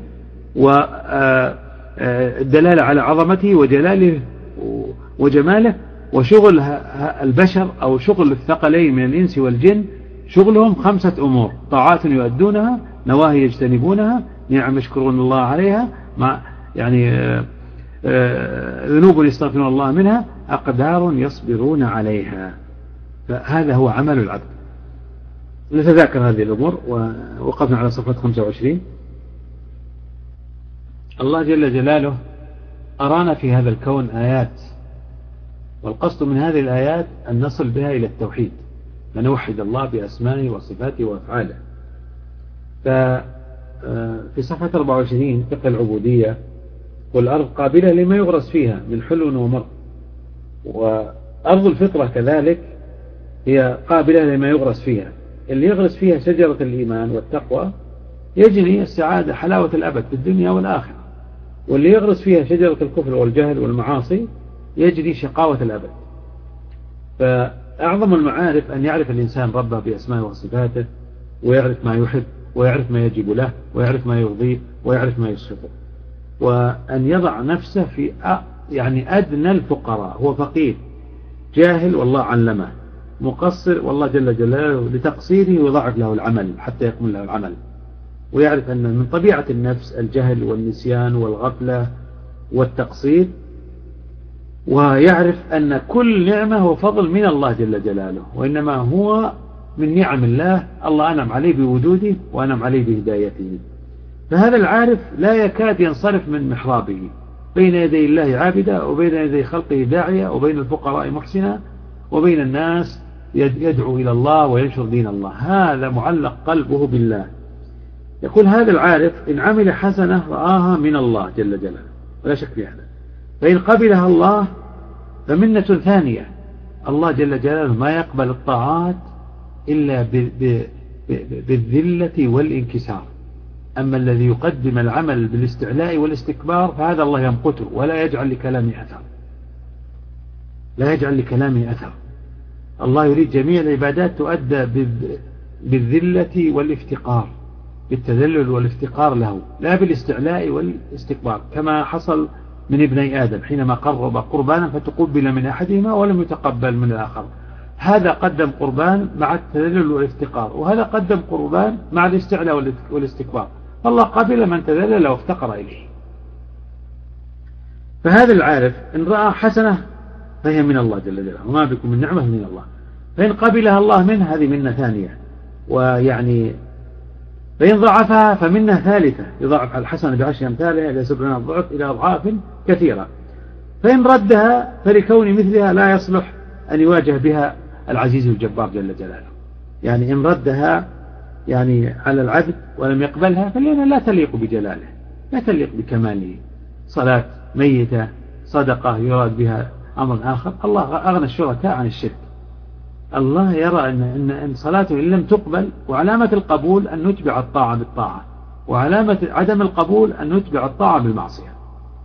S3: والدلالة على عظمته وجلاله وجماله. وشغل البشر أو شغل الثقلين من الإنس والجن شغلهم 5 أمور: طاعات يؤدونها، نواهي يجتنبونها، نعم يشكرون الله عليها، يعني ذنوب يستغفرون الله منها، أقدار يصبرون عليها. فهذا هو عمل العبد. نتذاكر هذه الأمور. ووقفنا على صفحة 25. الله جل جلاله أرانا في هذا الكون آيات، والقصد من هذه الآيات أن نصل بها إلى التوحيد، فنوحد الله بأسمائه وصفاته وأفعاله. ففي صفحة 24 فقه العبودية: والأرض قابلة لما يغرس فيها من حلو ومر. وأرض الفطرة كذلك هي قابلة لما يغرس فيها، اللي يغرس فيها شجرة الإيمان والتقوى يجني السعادة حلاوة الأبد في الدنيا والآخرة، واللي يغرس فيها شجرة الكفر والجهل والمعاصي يجري شقاوة الأبد. فأعظم المعارف أن يعرف الإنسان ربه بأسمائه وصفاته، ويعرف ما يحب، ويعرف ما يجب له، ويعرف ما يرضيه، ويعرف ما يسخطه، وأن يضع نفسه في يعني أدنى الفقراء. هو فقير جاهل والله علمه، مقصر والله جل جلاله لتقصيره يضاعف له العمل حتى يكمل له العمل، ويعرف أن من طبيعة النفس الجهل والنسيان والغفلة والتقصير، ويعرف أن كل نعمة هو فضل من الله جل جلاله، وإنما هو من نعم الله، الله أنعم عليه بوجوده وأنعم عليه بهدايته. فهذا العارف لا يكاد ينصرف من محرابه، بين يدي الله عابدا، وبين يدي خلقه داعية، وبين الفقراء محسنا، وبين الناس يدعو إلى الله وينشر دين الله. هذا معلق قلبه بالله. يقول هذا العارف: إن عمل حسنة رآها من الله جل جلاله، ولا شك في هذا. فإن قبلها الله فمنة ثانية، الله جل جلاله ما يقبل الطاعات إلا بالذلة والانكسار. أما الذي يقدم العمل بالاستعلاء والاستكبار فهذا الله يمقته ولا يجعل لكلامه أثر، لا يجعل لكلامه أثر. الله يريد جميع العبادات تؤدى بالذلة والافتقار، بالتذلل والافتقار له، لا بالاستعلاء والاستكبار، كما حصل من ابني آدم حينما قرب قربانا فتقبل من أحدهما ولم يتقبل من الآخر. هذا قدم قربان مع التذلل والافتقار، وهذا قدم قربان مع الاستعلاء والاستكبار. الله قبل من تذلل وافتقر إليه. فهذا العارف إن رأى حسنة فهي من الله جل جلاله، وما بكم من نعمة من الله. فإن قبلها الله منه هذه منة ثانية، ويعني فإن ضعفها فمنة ثالثة، يضاعف الحسنة ب10 أمثالها إلى 70 ضعف إلى أضعاف كثيرة. فإن ردها فلكون مثلها لا يصلح أن يواجه بها العزيز الجبار جل جلاله. يعني إن ردها يعني على العبد ولم يقبلها فلأنها لا تليق بجلاله، لا تليق بكماله. صلاة ميتة، صدقة يراد بها أمر آخر. الله أغنى الشركاء عن الشرك. الله يرى أن صلاته إن لم تقبل، وعلامة القبول أن نتبع الطاعة بالطاعة، وعلامة عدم القبول أن نتبع الطاعة بالمعصية.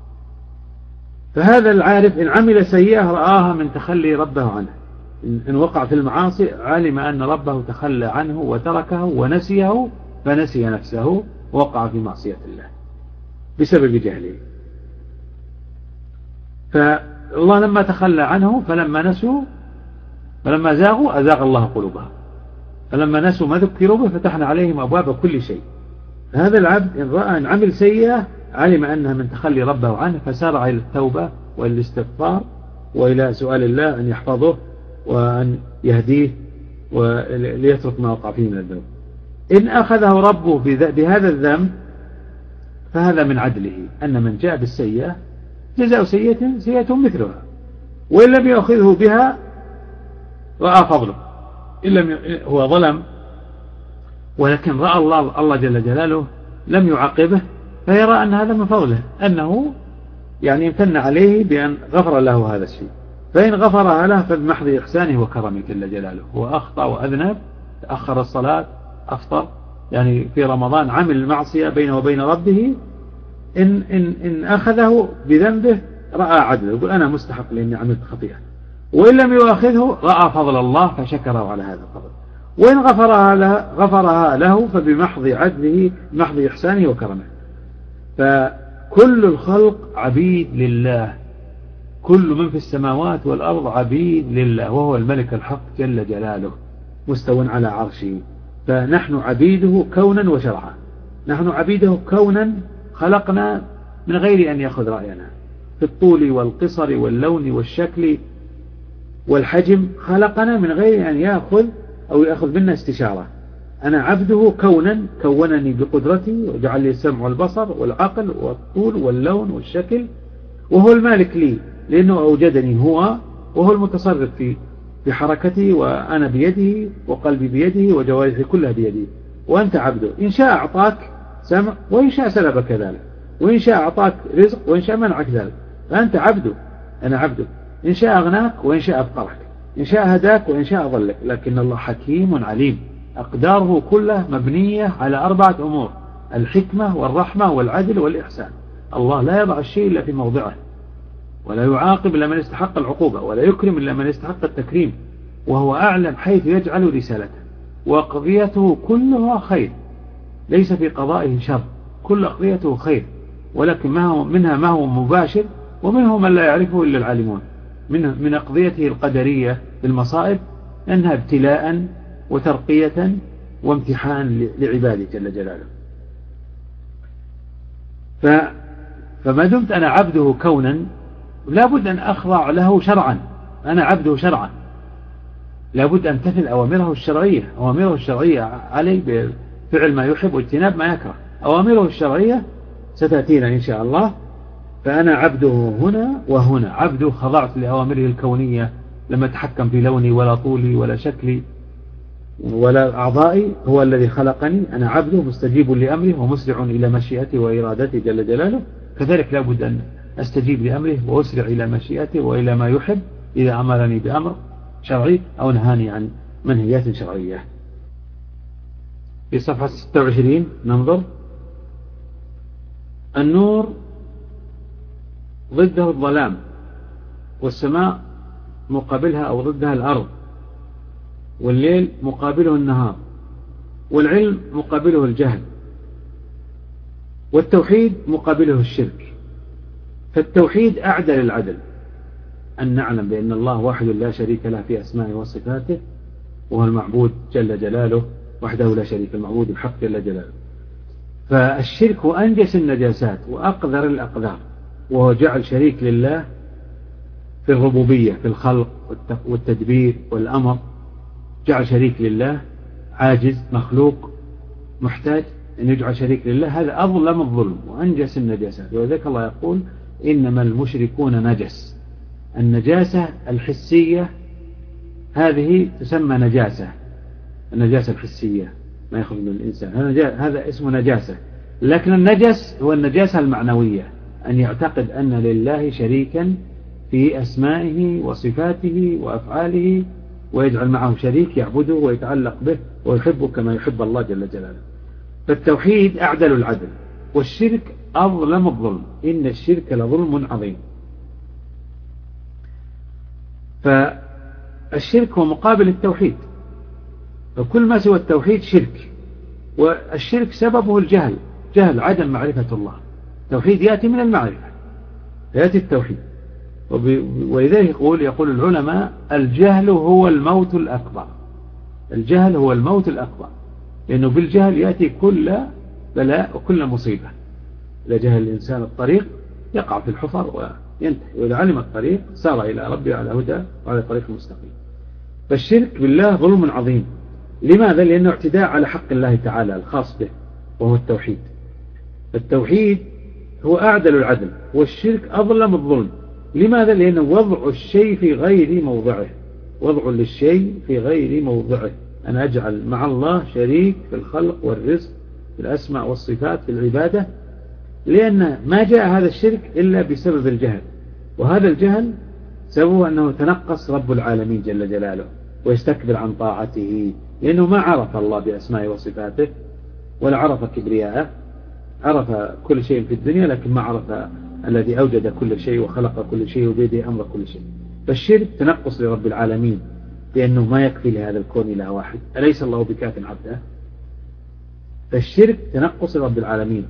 S3: فهذا العارف إن عمل سيئة رآها من تخلي ربه عنه، إن وقع في المعاصي علم أن ربه تخلى عنه وتركه ونسيه، فنسي نفسه ووقع في معصية الله. بسبب جهله. فالله لما تخلى عنه فلما زاغوا أزاغ الله قلوبهم، فلما نسوا ما ذكروا به فتحنا عليهم أبواب كل شيء. هذا العبد إن رأى أن عمل سيئة علم أنها من تخلي ربه عنه، فسارع إلى التوبة والاستغفار وإلى سؤال الله أن يحفظه وأن يهديه وليترك ما وقع فيه من الذنوب. إن أخذه ربه بهذا الذنب فهذا من عدله، أن من جاء بالسيئة جزاء سيئة مثلها، وإن لم يأخذه بها رأى فضله. إن لم هو ظلم ولكن رأى الله جل جلاله لم يعاقبه، فيرى أن هذا من فضله، أنه يعني امتن عليه بأن غفر له هذا الشيء. فإن غفرها له فبمحض إحسانه وكرمه جل جلاله. هو أخطأ وأذنب، تأخر الصلاة، أفطر، يعني في رمضان عمل المعصية بينه وبين ربه، إن أخذه بذنبه رأى عدله، يقول أنا مستحق لأني عملت خطيئة. وإن لم يؤاخذه رأى فضل الله فشكره على هذا الفضل. وإن غفرها له فبمحض عدله، بمحض إحسانه وكرمه. فكل الخلق عبيد لله، كل من في السماوات والأرض عبيد لله، وهو الملك الحق جل جلاله مستو على عرشه. فنحن عبيده كونا وشرعا. نحن عبيده كونا، خلقنا من غير أن يأخذ رأينا في الطول والقصر واللون والشكل والحجم، خلقنا من غير أن يأخذ منا استشارة. أنا عبده كونا، كونني بقدرتي وجعل لي السمع والبصر والعقل والطول واللون والشكل، وهو المالك لي لأنه أوجدني هو، وهو المتصرف في حركتي، وأنا بيده وقلبي بيده وجوارحي كلها بيده. وأنت عبده، إن شاء أعطاك سمع وإن شاء سلبك ذلك، وإن شاء أعطاك رزق وإن شاء منعك ذلك. فأنت عبده، أنا عبده، إن شاء أغناك وإن شاء أفقرك، إن شاء هداك وإن شاء أضلك. لكن الله حكيم عليم، أقداره كلها مبنية على 4 أمور: الحكمة والرحمة والعدل والإحسان. الله لا يضع الشيء إلا في موضعه، ولا يعاقب إلا من يستحق العقوبة، ولا يكرم إلا من يستحق التكريم، وهو أعلم حيث يجعل رسالته. وقضيته كلها خير، ليس في قضائه شر، كل قضيته خير، ولكن منها ما هو مباشر، ومنه من لا يعرفه إلا العالمون. من قضيته القدرية بالمصائب أنها ابتلاء وترقية وامتحان لعباده جل جلاله. فما دمت أنا عبده كونا لابد أن أخضع له شرعا. أنا عبده شرعا، لابد أن تفعل أوامره الشرعية. أوامره الشرعية علي بفعل ما يحب واجتناب ما يكره. أوامره الشرعية ستأتينا إن شاء الله. فأنا عبده هنا وهنا، عبده خضعت لأوامره الكونية لما تحكم في لوني ولا طولي ولا شكلي ولا أعضائي. هو الذي خلقني، أنا عبده مستجيب لأمره ومسرع إلى مشيئته وإرادته جل جلاله. كذلك لابد أن أستجيب لأمره وأسرع إلى مشيئته وإلى ما يحب إذا أمرني بأمر شرعي أو نهاني عن منهيات شرعية. في صفحة 26 ننظر: النور ضده الظلام، والسماء مقابلها أو ضدها الأرض، والليل مقابله النهار، والعلم مقابله الجهل، والتوحيد مقابله الشرك. فالتوحيد أعدل العدل، أن نعلم بأن الله واحد لا شريك له في أسمائه وصفاته، وهو المعبود جل جلاله وحده لا شريك، المعبود بحق جل جلاله. فالشرك هو أنجس النجاسات وأقذر الأقذار، وهو جعل شريك لله في الربوبية، في الخلق والتدبير والأمر. جعل شريك لله، عاجز مخلوق محتاج أن يجعل شريك لله. هذا أظلم الظلم وأنجس النجاسات. وذلك الله يقول: إنما المشركون نجس. النجاسة الحسية هذه تسمى نجاسة، النجاسة الحسية ما يخرج من الإنسان، هذا اسمه نجاسة. لكن النجس هو النجاسة المعنوية، أن يعتقد أن لله شريكا في أسمائه وصفاته وأفعاله، ويجعل معه شريك يعبده ويتعلق به ويحبه كما يحب الله جل جلاله. فالتوحيد أعدل العدل، والشرك أظلم الظلم، إن الشرك لظلم عظيم. فالشرك هو مقابل التوحيد، فكل ما سوى التوحيد شرك. والشرك سببه الجهل، جهل عدم معرفة الله. التوحيد يأتي من المعرفة، يأتي التوحيد. ولذلك يقول العلماء الجهل هو الموت الأكبر، الجهل هو الموت الأكبر، لأنه بالجهل يأتي كل بلاء وكل مصيبة. إذا جهل الإنسان الطريق يقع في الحفر وينتهي، وإذا علم الطريق سار إلى ربه على هدى وعلى طريق مستقيم. فالشرك بالله ظلم عظيم. لماذا؟ لأنه اعتداء على حق الله تعالى الخاص به وهو التوحيد. التوحيد هو أعدل العدل، والشرك أظلم الظلم. لماذا؟ لأنه وضع الشيء في غير موضعه، وضع للشيء في غير موضعه. أنا أجعل مع الله شريك في الخلق والرزق، في الأسماء والصفات، في العبادة، لأن ما جاء هذا الشرك إلا بسبب الجهل، وهذا الجهل سببه أنه تنقص رب العالمين جل جلاله ويستكبر عن طاعته، لأنه ما عرف الله بأسمائه وصفاته ولا عرف كبرياءه. عرف كل شيء في الدنيا لكن ما عرف الذي أوجد كل شيء وخلق كل شيء وبيده أمر كل شيء. فالشرك تنقص لرب العالمين، لأنه ما يكفي لهذا الكون إله واحد، أليس الله بكاف عبده؟ فالشرك تنقص لرب العالمين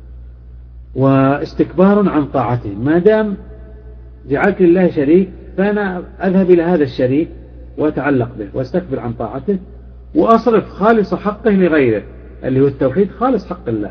S3: واستكبار عن طاعته. ما دام جعلت لله شريك فأنا أذهب إلى هذا الشريك وأتعلق به واستكبر عن طاعته، وأصرف خالص حقه لغيره اللي هو التوحيد، خالص حق الله،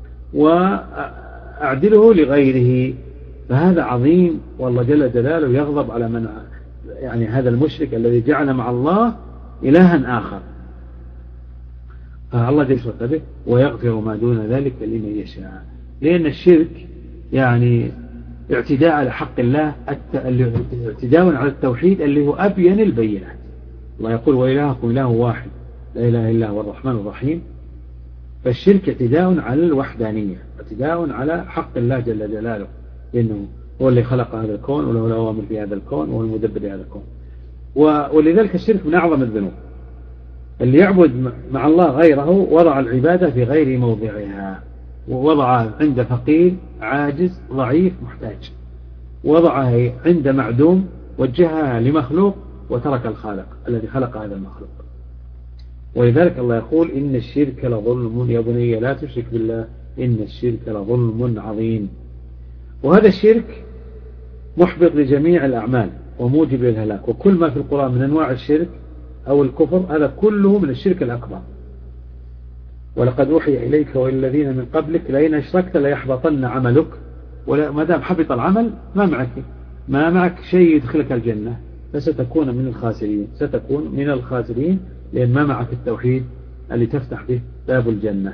S3: وأعدله لغيره. فهذا عظيم، والله جل جلاله يغضب على من يعني هذا المشرك الذي جعل مع الله إلها آخر. فالله جل وعلا ويغفر ما دون ذلك لمن يشاء، لأن الشرك يعني اعتداء على حق الله، اعتداء على التوحيد اللي هو أبين البينات. الله يقول وإلهكم إله واحد لا إله إلا هو الرحمن الرحيم. فالشرك اعتداء على الوحدانية، اعتداء على حق الله جل جلاله، لأنه هو اللي خلق هذا الكون وله الأوامر في هذا الكون وهو المدبر لهذا الكون. ولذلك الشرك من أعظم الذنوب. اللي يعبد مع الله غيره وضع العبادة في غير موضعها، ووضع عند فقير عاجز ضعيف محتاج، وضعها عند معدوم، وجهها لمخلوق وترك الخالق الذي خلق هذا المخلوق. ولذلك الله يقول إن الشرك لظلم، يا بني لا تشرك بالله إن الشرك لظلم عظيم. وهذا الشرك محبط لجميع الأعمال وموجب للهلاك. وكل ما في القرآن من أنواع الشرك أو الكفر هذا كله من الشرك الأكبر. ولقد أوحي إليك وإلى الذين من قبلك لئن أشركت ليحبطن عملك. وما دام حبط العمل ما معك شيء يدخلك الجنة، فستكون من الخاسرين، ستكون من الخاسرين، لأن ما معك التوحيد اللي تفتح به باب الجنة.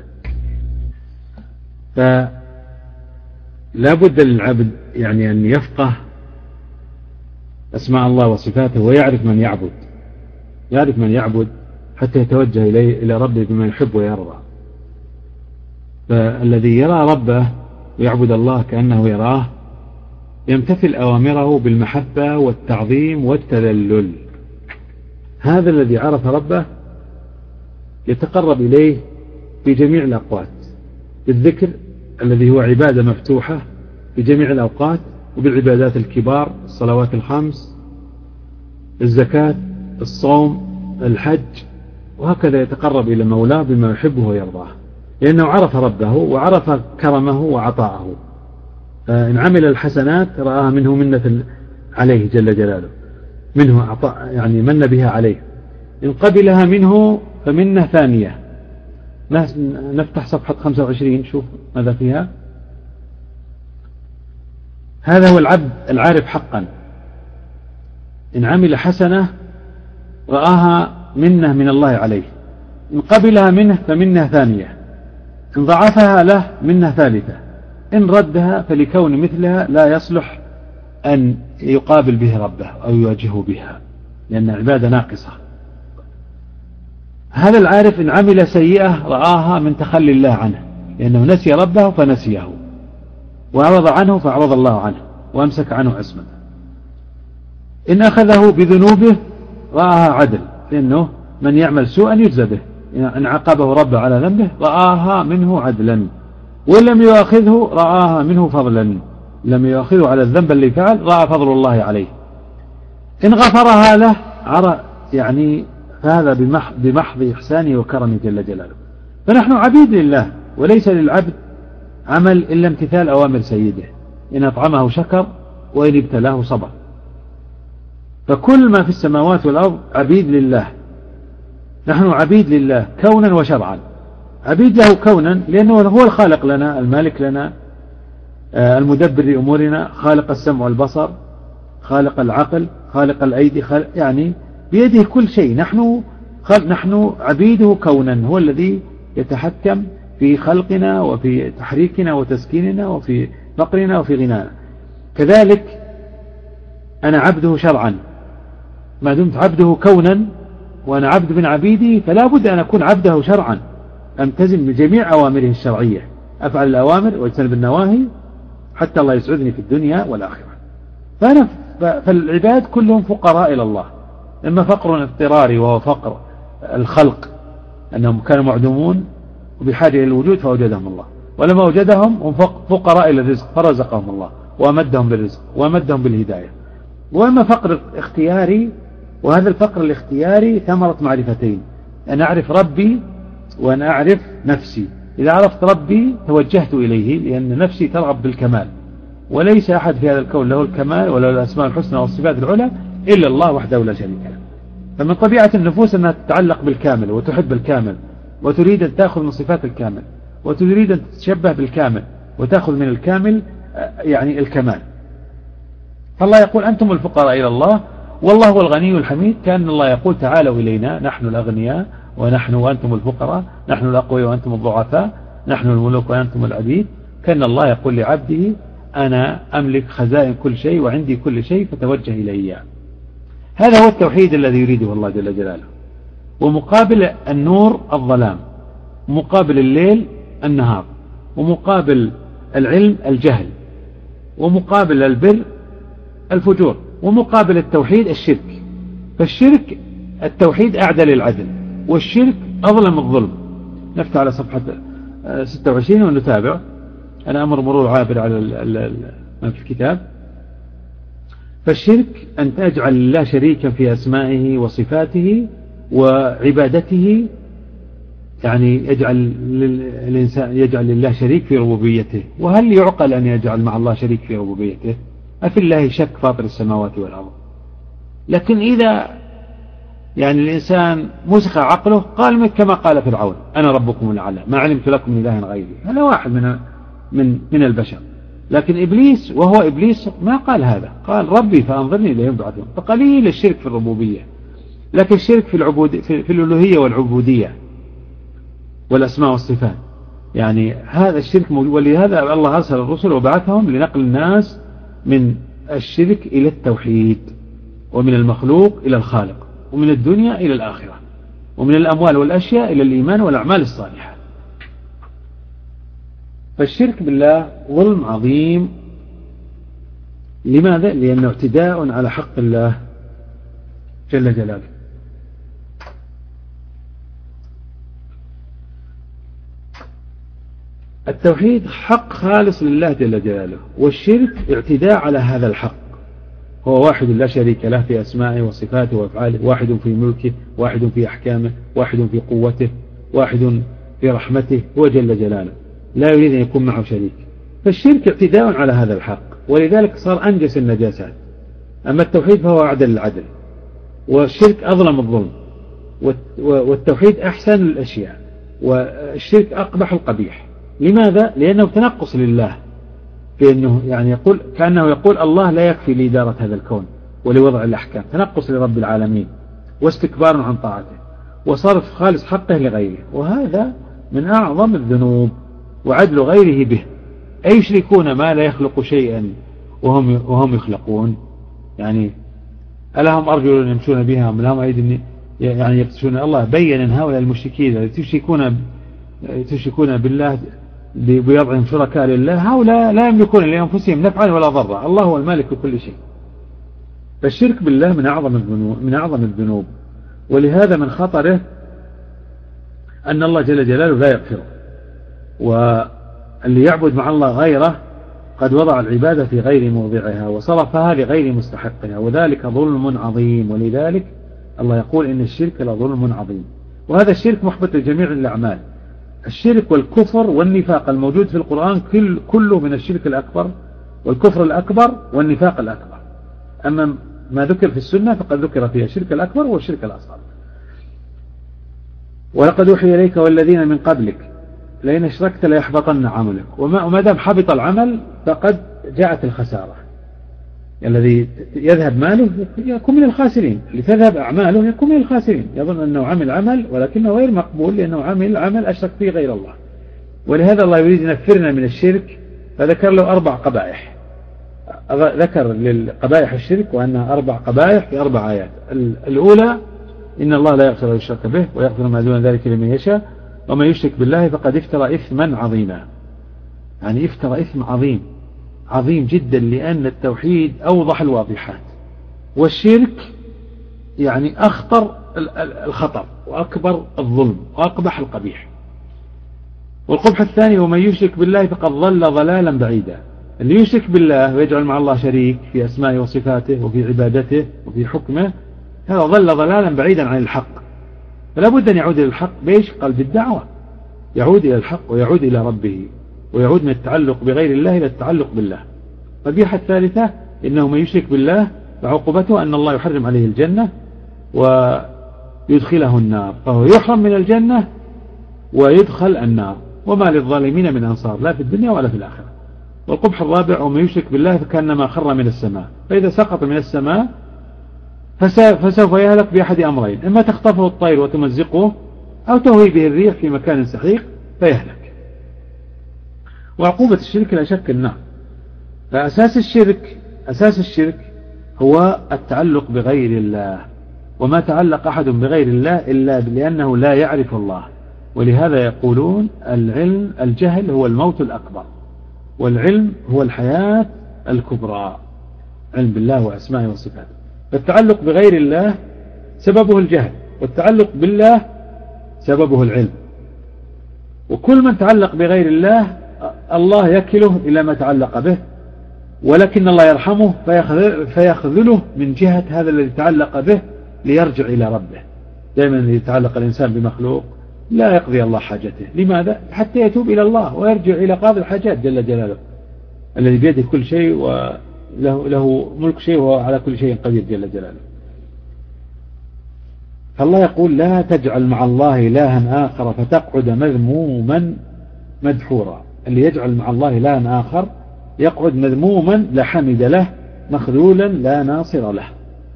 S3: فلا بد للعبد يعني أن يفقه أسماء الله وصفاته ويعرف من يعبد، يعرف من يعبد حتى يتوجه إلى ربه بما يحب ويرضى. فالذي يرى ربه ويعبد الله كأنه يراه يمتثل أوامره بالمحبة والتعظيم والتذلل. هذا الذي عرف ربه يتقرب إليه في جميع الأوقات بالذكر الذي هو عبادة مفتوحة في جميع الأوقات، وبالعبادات الكبار، الصلوات الخمس، الزكاة، الصوم، الحج، وهكذا يتقرب إلى مولاه بما يحبه ويرضاه، لأنه عرف ربه وعرف كرمه وعطاءه. إن عمل الحسنات رآها منه منة عليه جل جلاله، منه عطاء يعني من بها عليه. إن قبلها منه فمنة ثانية. نفتح صفحة 25 شوف ماذا فيها. هذا هو العبد العارف حقا. إن عمل حسنة رآها منة من الله عليه، إن قبلها منه فمنة ثانية، إن ضعفها له منة ثالثة، إن ردها فلكون مثلها لا يصلح أن يقابل به ربه أو يواجهه بها، لأن عبادة ناقصة. هذا العارف إن عمل سيئة رآها من تخلي الله عنه، لأنه نسي ربه فنسيه، وأعرض عنه فأعرض الله عنه، وأمسك عنه عصمته. إن أخذه بذنوبه رآها عدل، لأنه من يعمل سوءا يجزى به، إن عاقبه ربه على ذنبه رآها منه عدلا، وإن لم يؤاخذه رآها منه فضلا، لم يؤاخذه على الذنب اللي فعل رأى فضل الله عليه. إن غفرها له يعني فهذا بمحض إحسانه وكرمه جل جلاله. فنحن عبيد لله، وليس للعبد عمل إلا امتثال أوامر سيده، إن أطعمه شكر وإن ابتلاه صبر. فكل ما في السماوات والأرض عبيد لله، نحن عبيد لله كونا وشرعا. عبيد له كونا لأنه هو الخالق لنا، المالك لنا، المدبر لأمورنا، خالق السمع والبصر، خالق العقل، خالق الأيدي، يعني بيده كل شيء. نحن عبيده كونا، هو الذي يتحكم في خلقنا وفي تحريكنا وتسكيننا وفي فقرنا وفي غنانا. كذلك أنا عبده شرعا، ما دمت عبده كونا وأنا عبد من عبيدي فلا بد أن أكون عبده شرعا، أمتزم بجميع أوامره الشرعية، أفعل الأوامر واجتنب النواهي حتى الله يسعدني في الدنيا والآخرة. فالعباد كلهم فقراء إلى الله، إما فقر اضطراري وهو فقر الخلق أنهم كانوا معدومون وبحاجة إلى الوجود فوجدهم الله، ولما وجدهم هم فقراء إلى الرزق فرزقهم الله وأمدهم بالرزق وأمدهم بالهداية. وإما فقر اختياري، وهذا الفقر الاختياري ثمرة معرفتين، أن أعرف ربي وأن أعرف نفسي. إذا عرفت ربي توجهت إليه، لأن نفسي ترغب بالكمال، وليس أحد في هذا الكون له الكمال ولا الأسماء الحسنى والصفات العلى إلا الله وحده لا شريك له. فمن طبيعة النفوس أنها تتعلق بالكامل وتحب الكامل وتريد أن تأخذ من صفات الكامل وتريد أن تتشبه بالكامل وتأخذ من الكامل يعني الكمال. فالله يقول أنتم الفقراء إلى الله والله هو الغني الحميد، كأن الله يقول تعالوا إلينا نحن الأغنياء ونحن وأنتم الفقراء، نحن الأقوياء وأنتم الضعفاء، نحن الملوك وأنتم العبيد. كأن الله يقول لعبده أنا أملك خزائن كل شيء وعندي كل شيء فتوجه إلي. هذا هو التوحيد الذي يريده الله جل جلاله. ومقابل النور الظلام، ومقابل الليل النهار، ومقابل العلم الجهل، ومقابل البر الفجور، ومقابل التوحيد الشرك. فالشرك التوحيد أعدى للعدل، والشرك أظلم الظلم. نفتح على صفحة 26 ونتابع. أنا أمر مرور عابر على ما في الكتاب. فالشرك أن تجعل الله شريكا في أسمائه وصفاته وعبادته، يعني يجعل لله شريك في ربوبيته. وهل يعقل أن يجعل مع الله شريك في ربوبيته؟ أفي الله شك فاطر السماوات والأرض. لكن إذا يعني الإنسان مسخ عقله قال كما قال فرعون أنا ربكم الأعلى ما علمت لكم من إله غيري، هذا واحد من البشر. لكن إبليس وهو إبليس ما قال هذا، قال ربي فأنظرني إلى يوم يبعثون. فقليل الشرك في الربوبية، لكن الشرك في الألوهية والعبودية والأسماء والصفات، يعني هذا الشرك موجود. ولهذا الله أرسل الرسل وبعثهم لنقل الناس من الشرك إلى التوحيد، ومن المخلوق إلى الخالق، ومن الدنيا إلى الآخرة، ومن الأموال والأشياء إلى الإيمان والأعمال الصالحة. فالشرك بالله ظلم عظيم. لماذا؟ لأنه اعتداء على حق الله جل جلاله. التوحيد حق خالص لله جل جلاله، والشرك اعتداء على هذا الحق. هو واحد لا شريك له في أسمائه وصفاته وأفعاله، واحد في ملكه، واحد في أحكامه، واحد في قوته، واحد في رحمته، هو جل جلاله لا يريد أن يكون معه شريك. فالشرك اعتداء على هذا الحق، ولذلك صار أنجس النجاسات. أما التوحيد فهو أعدل العدل، والشرك أظلم الظلم، والتوحيد أحسن الأشياء، والشرك أقبح القبيح. لماذا؟ لأنه تنقص لله، بأنه يعني يقول كأنه يقول الله لا يكفي لإدارة هذا الكون ولوضع الأحكام، تنقص لرب العالمين واستكبار عن طاعته وصرف خالص حقه لغيره، وهذا من أعظم الذنوب، وعدل غيره به. أي يشركون ما لا يخلق شيئا وهم يخلقون، يعني ألهم أرجل يمشون بها أم لهم أيدي يعني يبتشون. الله بين أن هؤلاء المشركين الذين تشركون بالله بوضعهم شركاء لله هؤلاء لا يملكون لأنفسهم نفعا ولا ضرا، الله هو المالك لكل شيء. فالشرك بالله من أعظم الذنوب، ولهذا من خطره أن الله جل جلاله لا يغفره، واللي يعبد مع الله غيره قد وضع العبادة في غير موضعها وصرفها لغير مستحقها، وذلك ظلم عظيم. ولذلك الله يقول إن الشرك لظلم عظيم، وهذا الشرك محبط لجميع الأعمال. الشرك والكفر والنفاق الموجود في القرآن كله من الشرك الأكبر والكفر الأكبر والنفاق الأكبر. أما ما ذكر في السنة فقد ذكر فيها الشرك الأكبر والشرك الأصغر. ولقد أوحي إليك والذين من قبلك لئن أشركت ليحبطن عملك. وما دام حبط العمل فقد جاءت الخسارة. الذي يذهب ماله يكون من الخاسرين، اللي تذهب أعماله يكون من الخاسرين، يظن أنه عمل عمل ولكنه غير مقبول لأنه عمل أشرك فيه غير الله. ولهذا الله يريد ينفرنا من الشرك فذكر له 4 قبائح. ذكر للقبائح الشرك وأنها 4 قبائح في 4 آيات. الأولى إن الله لا يغفر أن يشرك به ويغفر ما دون ذلك لمن يشاء ومن يشرك بالله فقد افترى إثما عظيما. يعني افترى إثم عظيم جدا، لأن التوحيد أوضح الواضحات، والشرك يعني أخطر الخطر وأكبر الظلم وأقبح القبيح. والقبح الثاني ومن يشرك بالله فقد ضل ضلالا بعيدا. اللي يشرك بالله ويجعل مع الله شريك في أسمائه وصفاته وفي عبادته وفي حكمه هذا ضل ضلالا بعيدا عن الحق. فلا بد أن يعود إلى الحق. بإيش؟ قال بالدعوة، يعود إلى الحق ويعود إلى ربه ويعود من التعلق بغير الله إلى التعلق بالله. القبيحة الثالثة إنه من يشرك بالله فعقوبته أن الله يحرم عليه الجنة ويدخله النار، فهو يحرم من الجنة ويدخل النار وما للظالمين من أنصار لا في الدنيا ولا في الآخرة. والقبح الرابع ومن يشرك بالله فكأنما خر من السماء، فإذا سقط من السماء فسوف يهلك بأحد أمرين: إما تخطفه الطير وتمزقه أو تهوي به الريح في مكان سحيق فيهلك. وعقوبة الشرك لا شك النار. فأساس الشرك هو التعلق بغير الله، وما تعلق أحد بغير الله إلا لأنه لا يعرف الله. ولهذا يقولون الجهل هو الموت الأكبر، والعلم هو الحياة الكبرى، علم بالله وأسمائه وصفاته. فالتعلق بغير الله سببه الجهل، والتعلق بالله سببه العلم. وكل من تعلق بغير الله الله يكله إلى ما تعلق به، ولكن الله يرحمه فيخذله من جهة هذا الذي تعلق به ليرجع إلى ربه. دائما الذي يتعلق الإنسان بمخلوق لا يقضي الله حاجته. لماذا؟ حتى يتوب إلى الله ويرجع إلى قاضي الحاجات جل جلاله الذي بيده كل شيء وله ملك شيء وهو على كل شيء قدير جل جلاله. فالله يقول لا تجعل مع الله إلها آخر فتقعد مذموما مدحورا. اللي يجعل مع الله إلها آخر يقعد مذموما لا حمد له مخذولا لا ناصر له.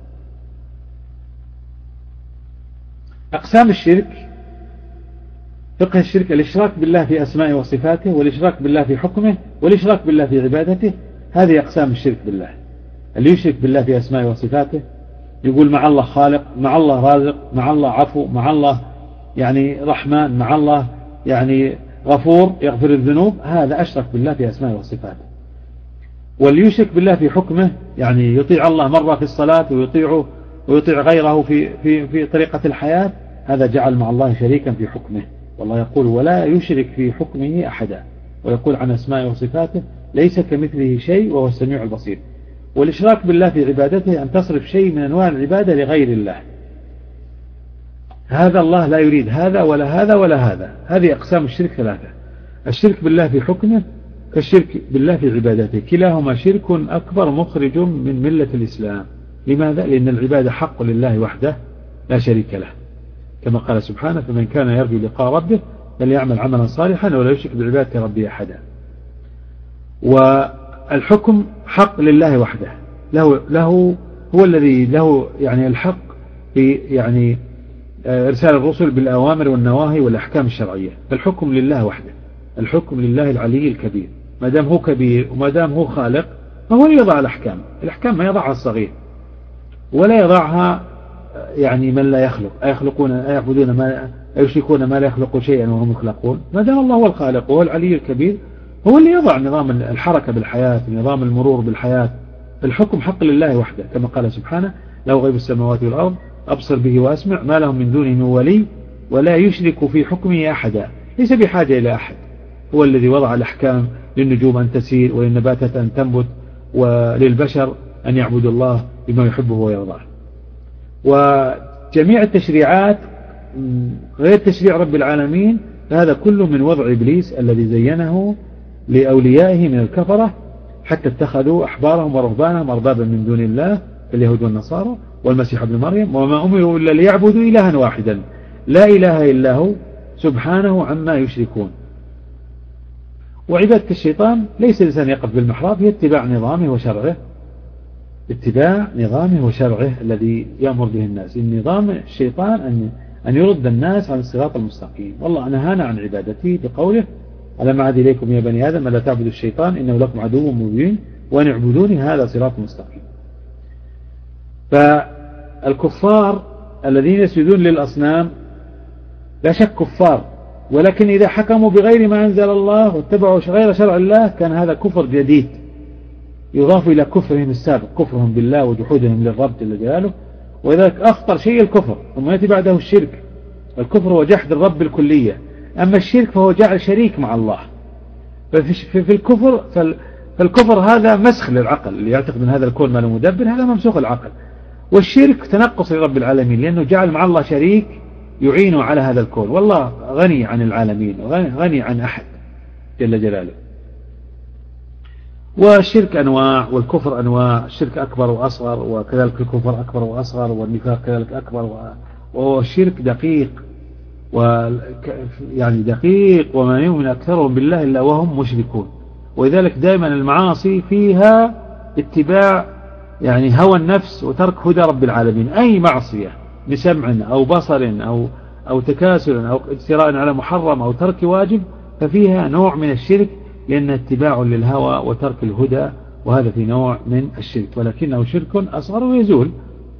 S3: أقسام الشرك: فقه الشرك الإشراك بالله في أسمائه وصفاته، والإشراك بالله في حكمه، والإشراك بالله في عبادته. هذه أقسام الشرك بالله. اللي يشرك بالله في أسمائه وصفاته يقول مع الله خالق، مع الله رازق، مع الله عفو، مع الله يعني رحمن، مع الله يعني غفور يغفر الذنوب، هذا أشرك بالله في أسمائه وصفاته. واللي يشرك بالله في حكمه يعني يطيع الله مرة في الصلاة ويطيع غيره في طريقة الحياة، هذا جعل مع الله شريكا في حكمه. والله يقول ولا يشرك في حكمه أحدا، ويقول عن أسمائه وصفاته ليس كمثله شيء وهو السميع البصير. والإشراك بالله في عبادته أن تصرف شيء من أنواع العبادة لغير الله، هذا الله لا يريد هذا ولا هذا ولا هذا. هذه أقسام الشرك 3: الشرك بالله في حكمه كالشرك بالله في عبادته، كلاهما شرك أكبر مخرج من ملة الإسلام. لماذا؟ لأن العبادة حق لله وحده لا شريك له، كما قال سبحانه: فمن كان يرجو لقاء ربه فليعمل عملا صالحا ولا يشرك بعبادة ربه أحدا. والحكم حق لله وحده، له هو الذي له يعني الحق في يعني إرسال الرسل بالأوامر والنواهي والأحكام الشرعية. فالحكم لله وحده، الحكم لله العلي الكبير. ما دام هو كبير وما دام هو خالق فهو يضع الأحكام ما يضعها الصغير ولا يضعها يعني من لا يخلق. أيعبدون ما يشركون ما لا يخلق شيئا وهم يخلقون. ما دام الله هو الخالق وهو العلي الكبير هو اللي يضع نظام الحركة بالحياة، نظام المرور بالحياة. الحكم حق لله وحده، كما قال سبحانه: له غيب السماوات والأرض أبصر به وأسمع ما لهم من دونه من ولي ولا يشرك في حكمه أحدا. ليس بحاجة إلى أحد، هو الذي وضع الأحكام للنجوم أن تسير وللنباتات أن تنبت وللبشر أن يعبدوا الله بما يحبه ويرضاه. وجميع التشريعات غير تشريع رب العالمين هذا كله من وضع إبليس الذي زينه لأوليائه من الكفرة، حتى اتخذوا أحبارهم ورهبانهم أربابا من دون الله، اليهود والنصارى والمسيح ابن مريم، وما أمروا إلا ليعبدوا إلها واحدا لا إله إلا هو سبحانه عما يشركون. وعبادة الشيطان ليس الإنسان يقف بالمحراب، هي اتباع نظامه وشرعه، اتباع نظامه وشرعه الذي يأمر به الناس. النظام الشيطان أن يرد الناس عن الصراط المستقيم. والله نهانا عن عبادته بقوله: ألم أعهد إليكم يا بني آدم لا تعبدوا الشيطان إنه لكم عدو مبين وأن اعبدوني هذا صراط مستقيم. فالكفار الذين يسجدون للأصنام لا شك كفار، ولكن إذا حكموا بغير ما أنزل الله واتبعوا غير شرع الله كان هذا كفر جديد يضاف إلى كفرهم السابق، كفرهم بالله وجحودهم للرب جل جلاله. وذلك أخطر شيء الكفر، ثم يأتي بعده الشرك. الكفر هو جحد الرب بالكلية، أما الشرك فهو جعل شريك مع الله. في الكفر فالكفر هذا مسخ للعقل، اللي يعتقد أن هذا الكون ما له مدبر هذا ممسوخ العقل. والشرك تنقص لرب العالمين، لأنه جعل مع الله شريك يعينه على هذا الكون، والله غني عن العالمين، غني عن أحد جل جلاله. والشرك أنواع والكفر أنواع، الشرك أكبر وأصغر، وكذلك الكفر أكبر وأصغر، والنفاق كذلك أكبر والشرك دقيق، يعني دقيق، وما يؤمن أكثرهم بالله إلا وهم مشركون. ولذلك دائما المعاصي فيها اتباع يعني هوى النفس وترك هدى رب العالمين. أي معصية بسمع أو بصر أو تكاسل أو اجتراء على محرم أو ترك واجب ففيها نوع من الشرك، لأن اتباع للهوى وترك الهدى، وهذا في نوع من الشرك، ولكنه شرك أصغر ويزول.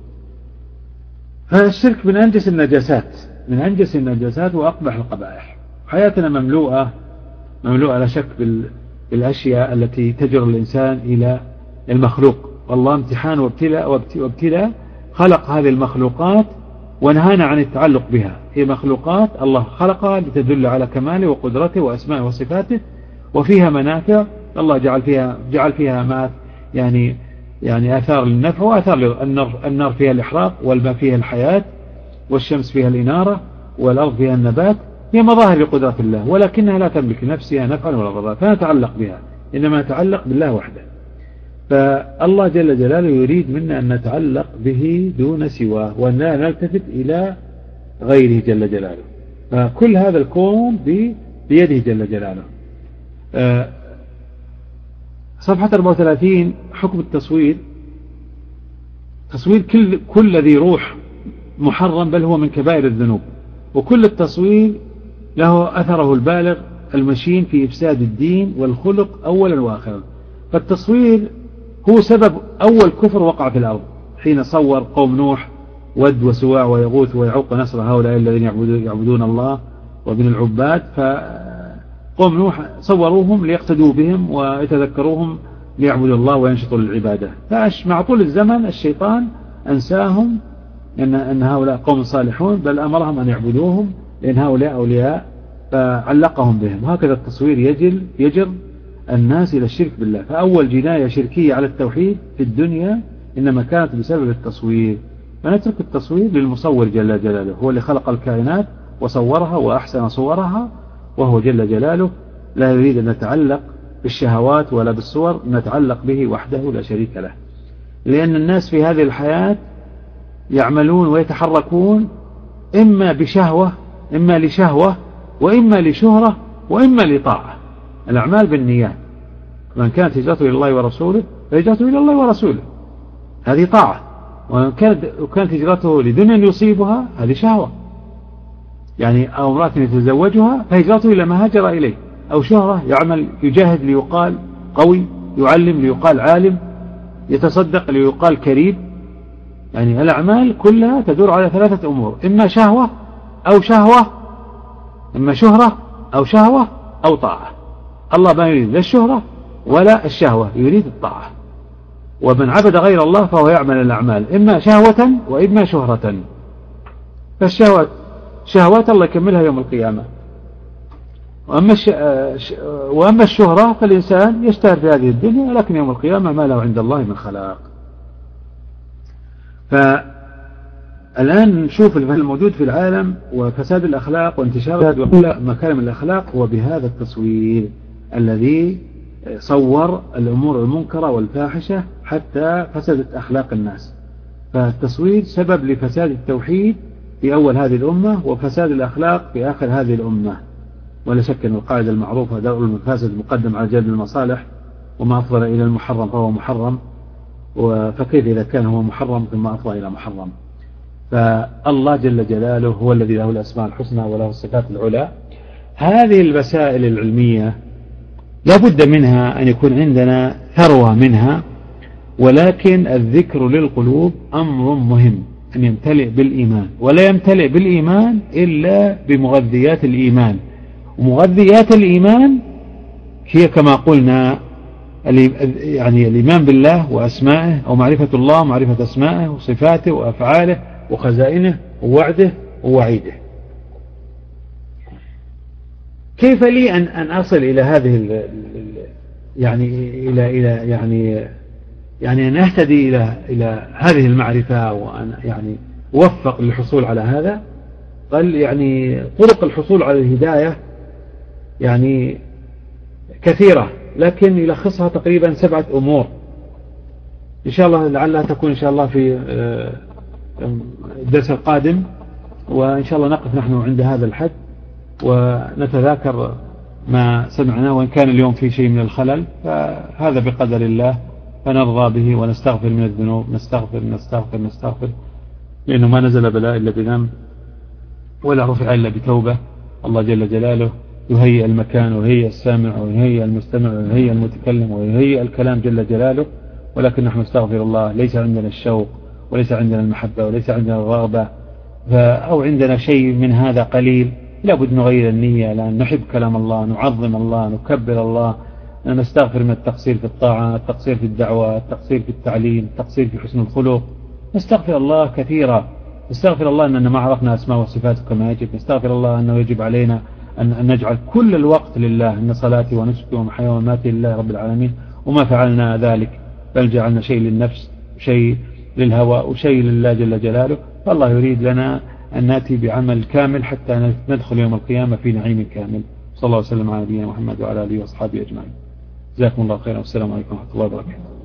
S3: فالشرك من أنجس النجاسات وأقبح القبائح. حياتنا مملوءة لا شك بالأشياء التي تجر الإنسان إلى المخلوق، والله امتحان وابتلاء خلق هذه المخلوقات ونهانا عن التعلق بها. هي مخلوقات الله خلقها لتدل على كماله وقدرته وأسمائه وصفاته، وفيها منافع. الله جعل فيها ما يعني آثار للنفع وآثار النار فيها الإحراق، والماء فيها الحياة، والشمس فيها الإنارة، والأرض فيها النبات. هي مظاهر لقدرة الله، ولكنها لا تملك نفسها نفعا ولا ضرا، فنتعلق بها، إنما نتعلق بالله وحده. فالله جل جلاله يريد منا أن نتعلق به دون سواه، وأن لا نلتفت إلى غيره جل جلاله. فكل هذا الكون بيده جل جلاله. صفحة 34 حكم التصوير. تصوير كل ذي روح محرم، بل هو من كبائر الذنوب، وكل التصوير له أثره البالغ المشين في إفساد الدين والخلق أولا وآخرا. فالتصوير هو سبب أول كفر وقع في الأرض، حين صور قوم نوح ود وسواع ويغوث ويعوق ونسر هؤلاء الذين يعبدون الله وابن العباد. فقوم نوح صوروهم ليقتدوا بهم ويتذكروهم ليعبدوا الله وينشطوا للعبادة. فمع طول الزمن الشيطان أنساهم أن هؤلاء قوم صالحون، بل أمرهم أن يعبدوهم لأن هؤلاء أولياء، فعلقهم بهم. هكذا التصوير يجر الناس إلى الشرك بالله. فأول جناية شركية على التوحيد في الدنيا إنما كانت بسبب التصوير. فنترك التصوير للمصور جل جلاله، هو اللي خلق الكائنات وصورها وأحسن صورها، وهو جل جلاله لا يريد أن نتعلق بالشهوات ولا بالصور، نتعلق به وحده لا شريك له. لأن الناس في هذه الحياة يعملون ويتحركون إما بشهوة، إما لشهوة، وإما لشهرة، وإما لطاعة. الأعمال بالنيات. من كانت هجرته إلى الله ورسوله فهجرته إلى الله ورسوله، هذه طاعة. وكانت هجرته لدنيا يصيبها هذه شهوة، يعني أو امرأة يتزوجها فهجرته إلى ما هاجر إليه، أو شهرة يعمل يجاهد ليقال قوي، يعلم ليقال عالم، يتصدق ليقال كريم. يعني الأعمال كلها تدور على ثلاثة أمور: إما شهوة أو شهوة، إما شهرة أو شهوة أو طاعة. الله ما يريد لا الشهرة ولا الشهوة، يريد الطاعة. ومن عبد غير الله فهو يعمل الأعمال إما شهوة وإما شهرة. فالشهوات الله يكملها يوم القيامة. وأما الشهرة فالإنسان يشتهر في هذه الدنيا، لكن يوم القيامة ما له عند الله من خلاق. الآن نشوف الموجود في العالم وفساد الأخلاق وانتشار مكارم الأخلاق هو بهذا التصوير الذي صور الأمور المنكرة والفاحشة حتى فسدت أخلاق الناس. فالتصوير سبب لفساد التوحيد في أول هذه الأمة وفساد الأخلاق في آخر هذه الأمة. ولا شك أن القاعدة المعروفة درء المفاسد مقدم على جلب المصالح، وما أفضل إلى المحرم فهو محرم، فكيف إذا كان هو محرم ثم أفضل إلى محرم؟ فالله جل جلاله هو الذي له الأسماء الحسنى وله الصفات العلى. هذه المسائل العلمية لا بد منها أن يكون عندنا ثروة منها، ولكن الذكر للقلوب أمر مهم أن يمتلئ بالإيمان، ولا يمتلئ بالإيمان إلا بمغذيات الإيمان. ومغذيات الإيمان هي كما قلنا يعني الإيمان بالله وأسمائه، أو معرفة الله ومعرفة أسمائه وصفاته وأفعاله وخزائنه ووعده ووعيده. كيف لي أن أصل إلى هذه يعني أن أهتدي إلى هذه المعرفة، وأن يعني أوفق للحصول على هذا؟ قال يعني طرق الحصول على الهداية يعني كثيرة، لكن يلخصها تقريبا 7 أمور إن شاء الله، لعلها تكون إن شاء الله في الدرس القادم، وإن شاء الله نقف نحن عند هذا الحد ونتذاكر ما سمعناه، وإن كان اليوم في شيء من الخلل فهذا بقدر الله، فنرضى به ونستغفر من الذنوب، نستغفر لأنه ما نزل بلاء إلا بذنب ولا رفع إلا بتوبة. الله جل جلاله يهيئ المكان ويهيئ السامع ويهيئ المستمع ويهيئ المتكلم ويهيئ الكلام جل جلاله، ولكن نحن نستغفر الله. ليس عندنا الشوق وليس عندنا المحبة وليس عندنا الرغبة، أو عندنا شيء من هذا قليل، لابد نغير النية، لأن نحب كلام الله، نعظم الله، نكبر الله، نستغفر من التقصير في الطاعة، التقصير في الدعوة، التقصير في التعليم، التقصير في حسن الخلق. نستغفر الله كثيرا، نستغفر الله أننا ما عرفنا أسماء وصفاته كما يجب، نستغفر الله أنه يجب علينا أن نجعل كل الوقت لله، أن صلاتي ونسكي ومحياي ومماتي لله رب العالمين، وما فعلنا ذلك، بل جعلنا شيء للنفس وشيء للهوى وشيء لله جل جلاله. فالله يريد لنا أن نأتي بعمل كامل حتى ندخل يوم القيامة في نعيم كامل. صلى الله وسلم على نبينا محمد وعلى آله وأصحابه أجمعين. جزاكم الله خيرا، والسلام عليكم ورحمة الله وبركاته.